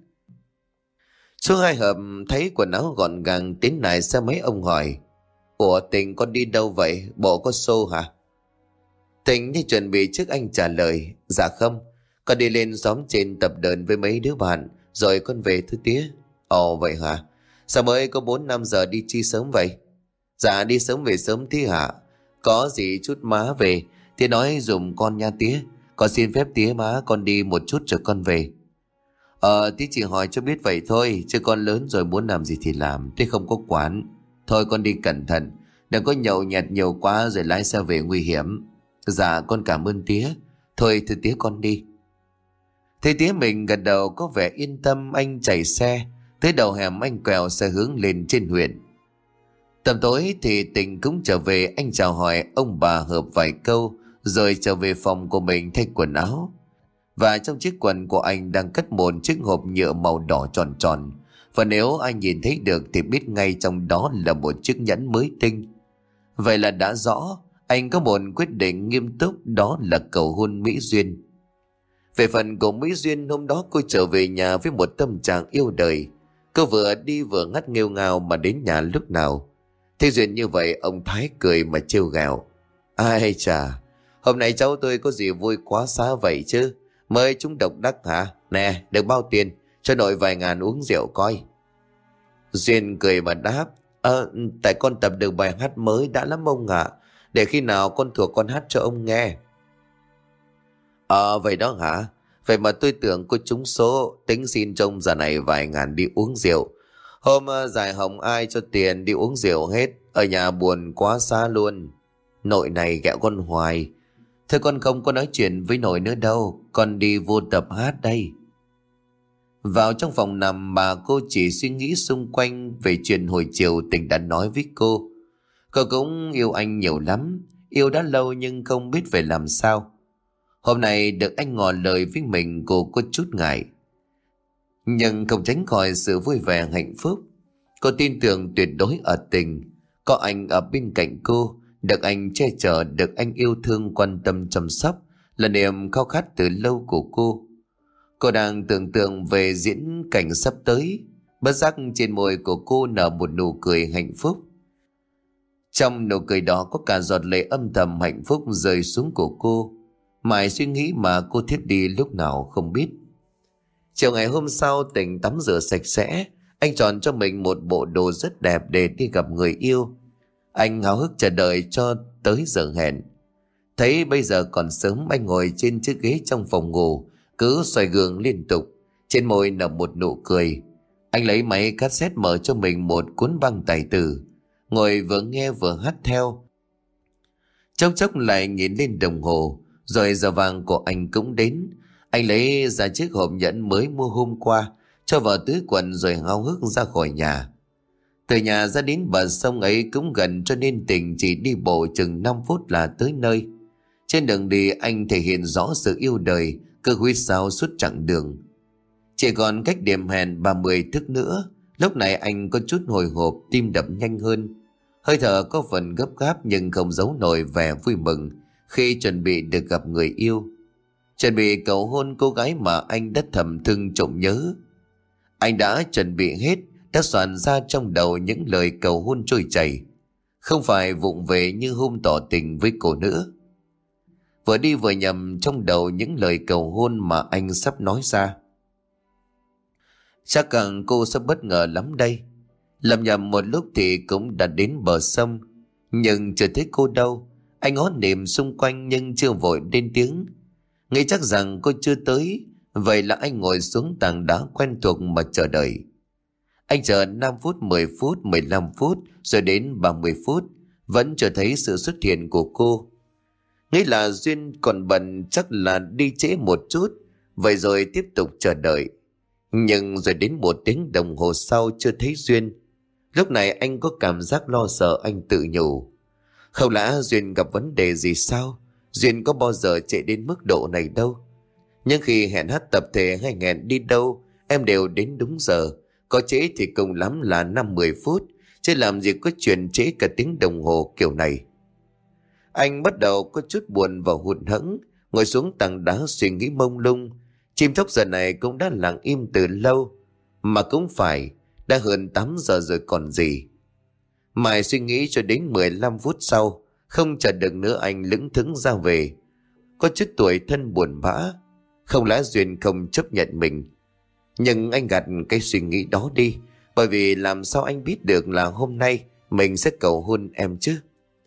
Số hai hợp thấy quần áo gọn gàng tiến lại xe máy, ông hỏi: Ủa Tình, con đi đâu vậy? Bộ có show hả? Tình như chuẩn bị trước anh trả lời: Dạ không, con đi lên xóm trên tập đờn với mấy đứa bạn, rồi con về thứ tía. Ồ vậy hả? Sao mới có bốn năm giờ đi chi sớm vậy? Dạ đi sớm về sớm tí hả? Có gì chút má về thì nói dùm con nha tía. Con xin phép tía má con đi một chút rồi con về. Ờ tí chỉ hỏi cho biết vậy thôi, chứ con lớn rồi muốn làm gì thì làm, thế không có quán. Thôi con đi cẩn thận, đừng có nhậu nhẹt nhiều quá rồi lái xe về nguy hiểm. Dạ con cảm ơn tía. Thôi thưa tía con đi. Thấy tía mình gật đầu có vẻ yên tâm, anh chạy xe tới đầu hẻm, anh quẹo xe hướng lên trên huyện. Tầm tối thì Tình cũng trở về. Anh chào hỏi ông bà Hợp vài câu rồi trở về phòng của mình thay quần áo. Và trong chiếc quần của anh đang cất một chiếc hộp nhựa màu đỏ tròn tròn, và nếu anh nhìn thấy được thì biết ngay trong đó là một chiếc nhẫn mới tinh. Vậy là đã rõ anh có một quyết định nghiêm túc, đó là cầu hôn Mỹ Duyên. Về phần của Mỹ Duyên, hôm đó cô trở về nhà với một tâm trạng yêu đời. Cô vừa đi vừa ngắt nghêu ngao mà đến nhà lúc nào. Thế Duyên như vậy ông Thái cười mà trêu ghẹo. Ai chà, hôm nay cháu tôi có gì vui quá xá vậy chứ. Mới chúng độc đắc hả? Nè, được bao tiền, cho nội vài ngàn uống rượu coi. Duyên cười mà đáp. Ờ, tại con tập được bài hát mới đã lắm ông ạ. Để khi nào con thuộc con hát cho ông nghe. Ờ, vậy đó hả? Vậy mà tôi tưởng cô trúng số, tính xin trông giờ này vài ngàn đi uống rượu. Hôm uh, giải hồng ai cho tiền đi uống rượu hết, ở nhà buồn quá xa luôn. Nội này ghẹo con hoài. Thôi con không có nói chuyện với nội nữa đâu, con đi vô tập hát đây. Vào trong phòng nằm mà cô chỉ suy nghĩ xung quanh về chuyện hồi chiều Tình đã nói với cô. Cô cũng yêu anh nhiều lắm, yêu đã lâu nhưng không biết phải làm sao. Hôm nay được anh ngỏ lời với mình, cô có chút ngại, nhưng không tránh khỏi sự vui vẻ hạnh phúc. Cô tin tưởng tuyệt đối ở Tình. Có anh ở bên cạnh cô, được anh che chở, được anh yêu thương quan tâm chăm sóc là niềm khao khát từ lâu của cô. Cô đang tưởng tượng về diễn cảnh sắp tới. Bất giác trên môi của cô nở một nụ cười hạnh phúc. Trong nụ cười đó có cả giọt lệ âm thầm hạnh phúc rơi xuống của cô. Mãi suy nghĩ mà cô thiếp đi lúc nào không biết. Chiều ngày hôm sau, Tình tắm rửa sạch sẽ. Anh chọn cho mình một bộ đồ rất đẹp để đi gặp người yêu. Anh háo hức chờ đợi cho tới giờ hẹn. Thấy bây giờ còn sớm, anh ngồi trên chiếc ghế trong phòng ngủ, cứ xoay gương liên tục, trên môi nở một nụ cười. Anh lấy máy cassette mở cho mình một cuốn băng tài tử, ngồi vừa nghe vừa hát theo. Chốc chốc lại nhìn lên đồng hồ, rồi giờ vàng của anh cũng đến. Anh lấy ra chiếc hộp nhẫn mới mua hôm qua, cho vào túi quần rồi háo hức ra khỏi nhà. Từ nhà ra đến bờ sông ấy cũng gần, cho nên Tình chỉ đi bộ chừng năm phút là tới nơi. Trên đường đi anh thể hiện rõ sự yêu đời, cứ huýt sáo suốt chặng đường. Chỉ còn cách điểm hẹn ba mươi thước nữa. Lúc này anh có chút hồi hộp, tim đập nhanh hơn. Hơi thở có phần gấp gáp nhưng không giấu nổi vẻ vui mừng khi chuẩn bị được gặp người yêu. Chuẩn bị cầu hôn cô gái mà anh đã thầm thương trộm nhớ. Anh đã chuẩn bị hết, đã soạn ra trong đầu những lời cầu hôn trôi chảy, không phải vụng về như hôm tỏ tình với cô nữa. Vừa đi vừa nhầm trong đầu những lời cầu hôn mà anh sắp nói ra. Chắc rằng cô sẽ bất ngờ lắm đây. Lầm nhầm một lúc thì cũng đã đến bờ sông, nhưng chưa thấy cô đâu. Anh ngó niệm xung quanh nhưng chưa vội lên tiếng. Nghĩ chắc rằng cô chưa tới, vậy là anh ngồi xuống tảng đá quen thuộc mà chờ đợi. Anh chờ năm phút, mười phút, mười lăm phút, rồi đến ba mươi phút, vẫn chưa thấy sự xuất hiện của cô. Nghĩ là Duyên còn bận, chắc là đi trễ một chút, vậy rồi tiếp tục chờ đợi. Nhưng rồi đến một tiếng đồng hồ sau chưa thấy Duyên. Lúc này anh có cảm giác lo sợ, anh tự nhủ. Không lẽ Duyên gặp vấn đề gì sao? Duyên có bao giờ trễ đến mức độ này đâu. Nhưng khi hẹn hát tập thể hay hẹn đi đâu, em đều đến đúng giờ. Có trễ thì cùng lắm là năm mười phút, chứ làm gì có chuyện trễ cả tiếng đồng hồ kiểu này. Anh bắt đầu có chút buồn và hụt hẫng, ngồi xuống tảng đá suy nghĩ mông lung. Chim chóc giờ này cũng đã lặng im từ lâu. Mà cũng phải, đã hơn tám giờ rồi còn gì. Mãi suy nghĩ cho đến mười lăm phút sau, không chờ được nữa anh lững thững ra về. Có chút tuổi thân buồn bã. Không lẽ Duyên không chấp nhận mình? Nhưng anh gạt cái suy nghĩ đó đi, bởi vì làm sao anh biết được là hôm nay mình sẽ cầu hôn em chứ?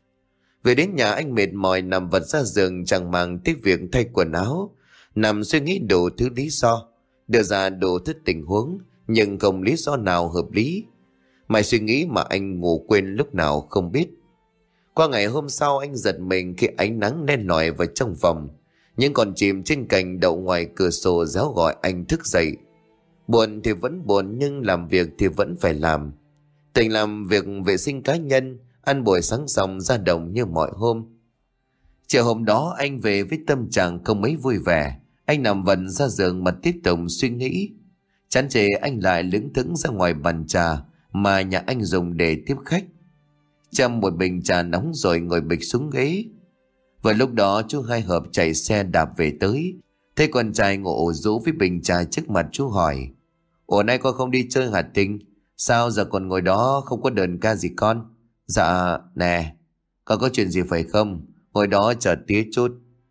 Về đến nhà anh mệt mỏi nằm vật ra giường, chẳng màng tới việc thay quần áo, nằm suy nghĩ đủ thứ lý do, đưa ra đủ thứ tình huống, nhưng không lý do nào hợp lý. Mãi suy nghĩ mà anh ngủ quên lúc nào không biết. Qua ngày hôm sau anh giật mình khi ánh nắng len lỏi vào trong phòng. Những con chim trên cành đậu ngoài cửa sổ réo gọi anh thức dậy. Buồn thì vẫn buồn, nhưng làm việc thì vẫn phải làm. Tỉnh làm việc vệ sinh cá nhân, ăn buổi sáng xong ra đồng như mọi hôm. Chiều hôm đó anh về với tâm trạng không mấy vui vẻ. Anh nằm vần ra giường mà tiếp tục suy nghĩ. Chán chê anh lại lững thững ra ngoài bàn trà mà nhà anh dùng để tiếp khách. Châm một bình trà nóng rồi ngồi bịch xuống ghế. Và lúc đó chú Hai Hợp chạy xe đạp về tới. Thấy con trai ngồi ủ rũ với bình trà trước mặt, chú hỏi: Ủa nay con không đi chơi hả Tình? Sao giờ còn ngồi đó không có đờn ca gì con? Dạ, nè, con có chuyện gì phải không? Ngồi đó chờ tía chút.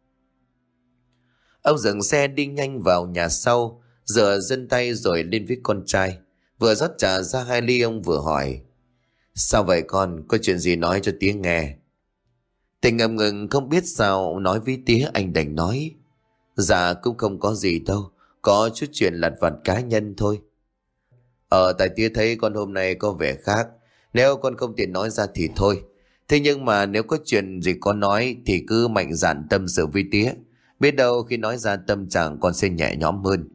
Ông dừng xe đi nhanh vào nhà sau, rửa chân tay rồi lên với con trai. Vừa rót trà ra hai ly ông vừa hỏi. Sao vậy con, có chuyện gì nói cho tía nghe. Tình ngập ngừng không biết sao nói với tía, anh đành nói. Dạ cũng không có gì đâu, có chút chuyện lặt vặt cá nhân thôi. Ờ tại tía thấy con hôm nay có vẻ khác, nếu con không tiện nói ra thì thôi. Thế nhưng mà nếu có chuyện gì con nói thì cứ mạnh dạn tâm sự với tía. Biết đâu khi nói ra tâm trạng con sẽ nhẹ nhõm hơn.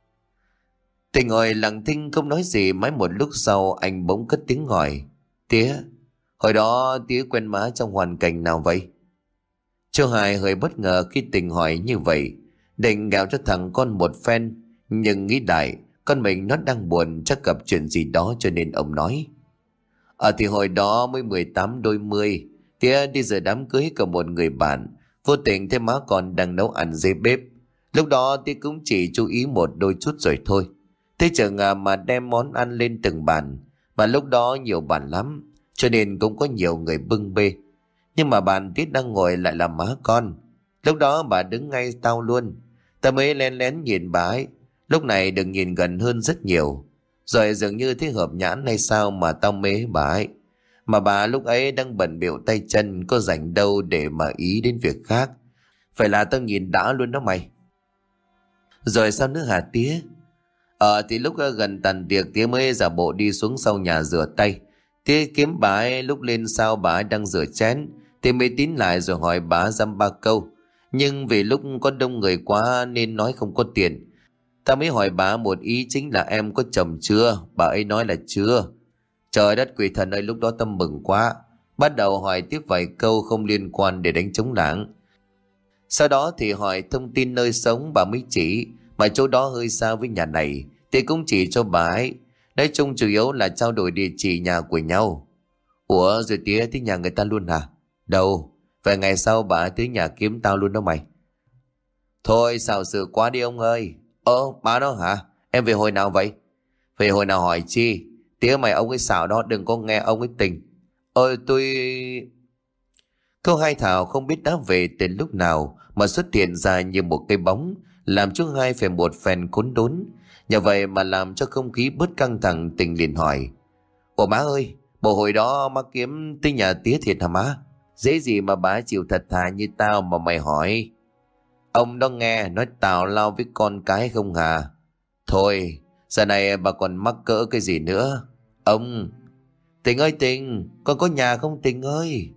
Tình ngồi lặng thinh không nói gì, mãi một lúc sau anh bỗng cất tiếng hỏi. Tía, hồi đó tía quen má trong hoàn cảnh nào vậy? Chú Hai hơi bất ngờ khi Tình hỏi như vậy, định gào cho thằng con một phen, nhưng nghĩ đại con mình nó đang buồn, chắc gặp chuyện gì đó cho nên ông nói. Ờ thì hồi đó mới mười tám đôi mươi, tía đi dự đám cưới của một người bạn, vô tình thấy má con đang nấu ăn dưới bếp. Lúc đó tía cũng chỉ chú ý một đôi chút rồi thôi. Thế chẳng ngờ mà đem món ăn lên từng bàn, mà lúc đó nhiều bàn lắm, cho nên cũng có nhiều người bưng bê. Nhưng mà bàn tía đang ngồi lại là má con. Lúc đó bà đứng ngay tao luôn. Ta mới lén lén nhìn bà ấy. Lúc này đừng nhìn gần hơn rất nhiều. Rồi dường như thấy hợp nhãn hay sao mà tao mê bà ấy. Mà bà lúc ấy đang bận bịu tay chân, có rảnh đâu để mà ý đến việc khác. Phải là tao nhìn đã luôn đó mày. Rồi sao nữa hả tía? Ờ thì lúc gần tàn tiệc tía mới giả bộ đi xuống sau nhà rửa tay. Tía kiếm bà ấy, lúc lên sau bà ấy đang rửa chén thì mới tín lại rồi hỏi bà dăm ba câu. Nhưng vì lúc có đông người quá nên nói không có tiền. Ta mới hỏi bà một ý, chính là em có chồng chưa? Bà ấy nói là chưa. Trời đất quỷ thần ơi, lúc đó tâm mừng quá, bắt đầu hỏi tiếp vài câu không liên quan để đánh trống lảng. Sau đó thì hỏi thông tin nơi sống, bà mới chỉ, mà chỗ đó hơi xa với nhà này thì cũng chỉ cho bà ấy. Nói chung chủ yếu là trao đổi địa chỉ nhà của nhau. Ủa rồi tía tới nhà người ta luôn hả? Đâu, vài ngày sau bà tới nhà kiếm tao luôn đó mày. Thôi xạo sự quá đi ông ơi. Ơ bà đó hả? Em về hồi nào vậy? Về hồi nào hỏi chi? Tía mày ông ấy xạo đó, đừng có nghe ông ấy tình. Ôi tôi... Câu hai Thảo không biết đã về từ lúc nào mà xuất hiện ra như một cây bóng, làm chú Hai phải một phen khốn đốn. Nhờ vậy mà làm cho không khí bớt căng thẳng, Tình liền hỏi. Ủa má ơi, bộ hồi đó má kiếm tới nhà tía thiệt hả má? Dễ gì mà bà chịu thật thà như tao mà mày hỏi. Ông đó nghe nói tào lao với con cái không hà. Thôi, giờ này bà còn mắc cỡ cái gì nữa? Ông... Tình ơi Tình, con có nhà không Tình ơi?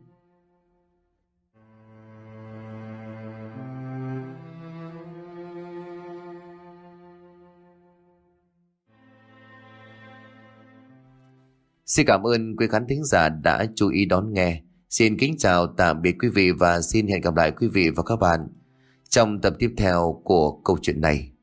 Xin cảm ơn quý khán thính giả đã chú ý đón nghe. Xin kính chào tạm biệt quý vị và xin hẹn gặp lại quý vị và các bạn trong tập tiếp theo của câu chuyện này.